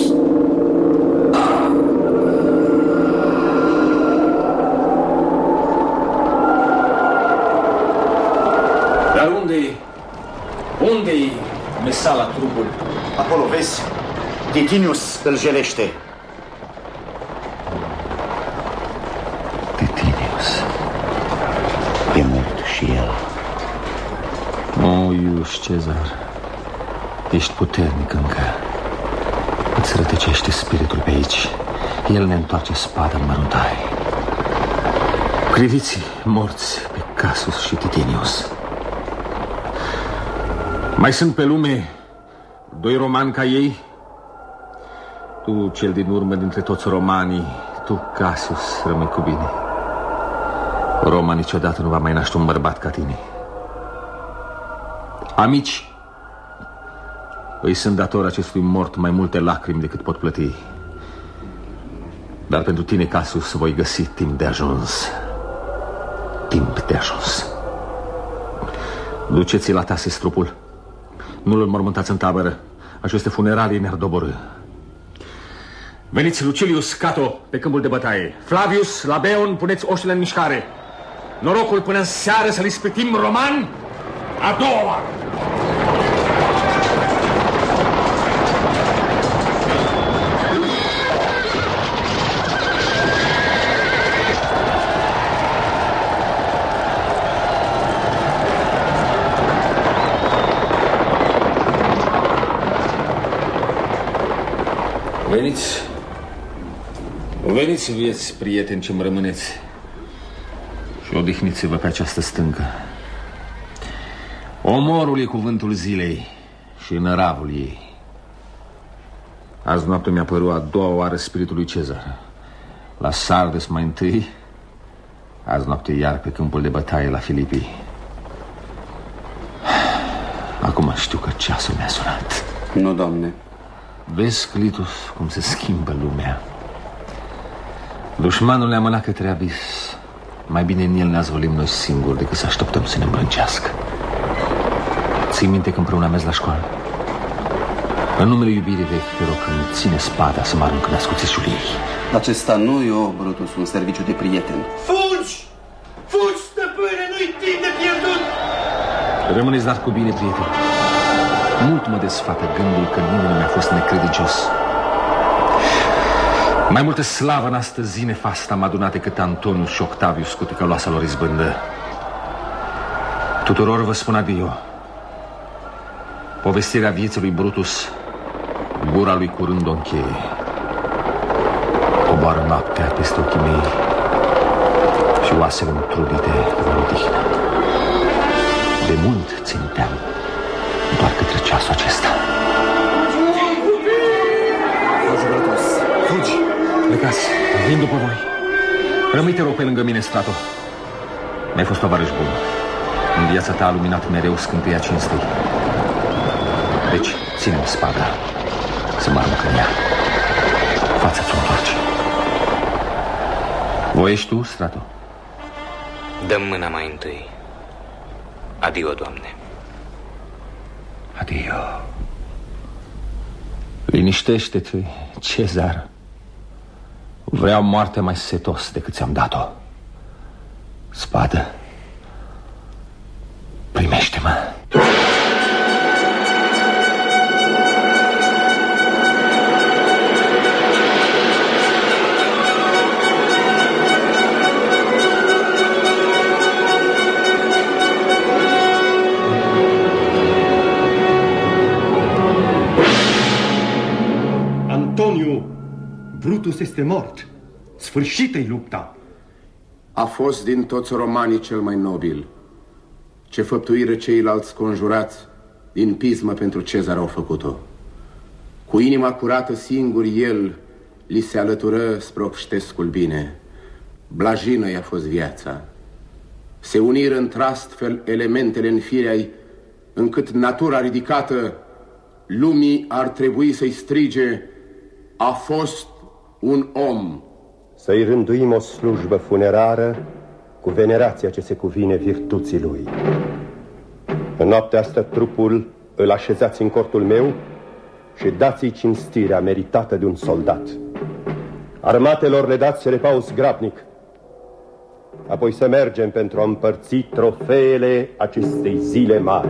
Dar unde-i mesala trupul? Acolo, vezi? Titinius îl jelește. Titinius e mort și el. O, Iulius Cezar, Ești puternic încă. Îți rătăcește spiritul pe aici. El ne întoarce spada în măruntare. Priviți morți pe Casus și Titinius. Mai sunt pe lume doi romani ca ei? Tu, cel din urmă dintre toți romanii, tu, Casus, rămâi cu bine. Roma niciodată nu va mai naște un bărbat ca tine. Amici, îi sunt dator acestui mort mai multe lacrimi decât pot plăti. Dar pentru tine, Casus, voi găsi timp de ajuns. Timp de ajuns. Duceți-l la Tasis trupul. Nu-l înmormântați în tabără. Aceste funerarii ne-ar doborî. Veniți, Lucilius, Cato, pe câmpul de bătaie. Flavius, Labeon, puneți oștile în mișcare. Norocul până în seară să-l ispitim roman a doua oară. Veniți, veniți, vieți, prieteni ce-mi rămâneți, și odihniți-vă pe această stâncă. Omorul e cuvântul zilei și năravul ei. Azi noapte mi-a părut a doua oară spiritul lui Cezar. La Sardes mai întâi, azi noapte iar pe câmpul de bătaie la Filipii. Acum știu că ceasul mi-a sunat. Nu, Doamne. Vezi, Clitus, cum se schimbă lumea. Dușmanul ne-a mânat către abis. Mai bine în el ne azvălim noi singuri decât să așteptăm să ne îmbrâncească. Ții minte că împreună am mers la școală? În numele iubirii vechi, te rog, când ține spada să mă arunc în ascuțișul ei. Acesta nu e, o, Brutus, un serviciu de prieten. Fugi! Fugi, stăpâne, nu-i timp de pierdut! Rămâneți dar cu bine, prieteni. Mult mă desfată gândul că nimeni nu mi-a fost necredincios. Mai multă slavă în astăzi zi nefastă am adunat decât Antonius și Octavius cu ticăloasa lor izbândă. Tuturor vă spun adio. Povestirea vieții lui Brutus, gura lui curând o încheie. Coboară noaptea peste ochii mei și oasele întrudite vor odihnă. De mult ținteam doar către ceasul acesta. Fugi, Brutus, fugi! Plecați, vin după voi. Rămâi, te rog, pe lângă mine, Strato. Mi-ai fost tovarăș bun. În viața ta a luminat mereu scânteia cinstei. Deci, ține-mi spada să mă arunc în ea. Fața-ți-o întoarce. Voiești tu, Strato? Dăm mâna mai întâi. Adio, Doamne. Adio. Liniștește-te, Cezar. Vreau moartea mai setos decât ți-am dat-o. Spadă, primește-mă. Brutus este mort. Sfârșită-i lupta. A fost din toți romanii cel mai nobil. Ce făptuire ceilalți conjurați din pismă pentru Cezar au făcut-o. Cu inima curată singur el li se alătură spre obștescul bine. Blajină i-a fost viața. Se uniră într-astfel elementele în firea-i, încât natura ridicată lumii ar trebui să-i strige: a fost un om. Să-i rânduim o slujbă funerară cu venerația ce se cuvine virtuții lui. În noaptea asta trupul îl așezați în cortul meu și dați-i cinstirea meritată de un soldat. Armatelor le dați repaus grabnic. Apoi să mergem pentru a împărți trofeele acestei zile mari.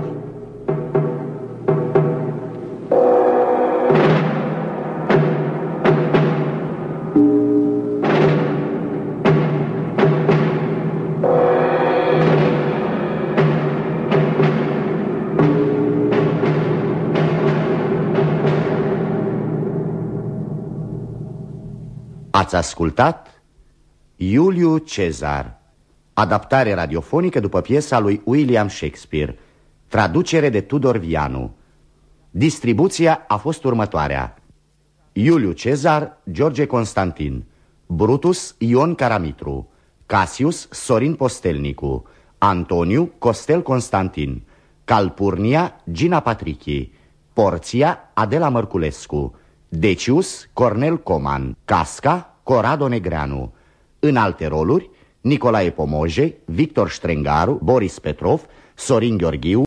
Ați ascultat Iuliu Cezar, adaptare radiofonică după piesa lui William Shakespeare, traducere de Tudor Vianu. Distribuția a fost următoarea: Iuliu Cezar, George Constantin; Brutus, Ion Caramitru; Cassius, Sorin Postelnicu; Antoniu, Costel Constantin; Calpurnia, Gina Patrichi; Porția, Adela Mărculescu; Decius, Cornel Coman; Casca, Corrado Negreanu. În alte roluri, Nicolae Pomoje, Victor Strengaru, Boris Petrov, Sorin Gheorghiu,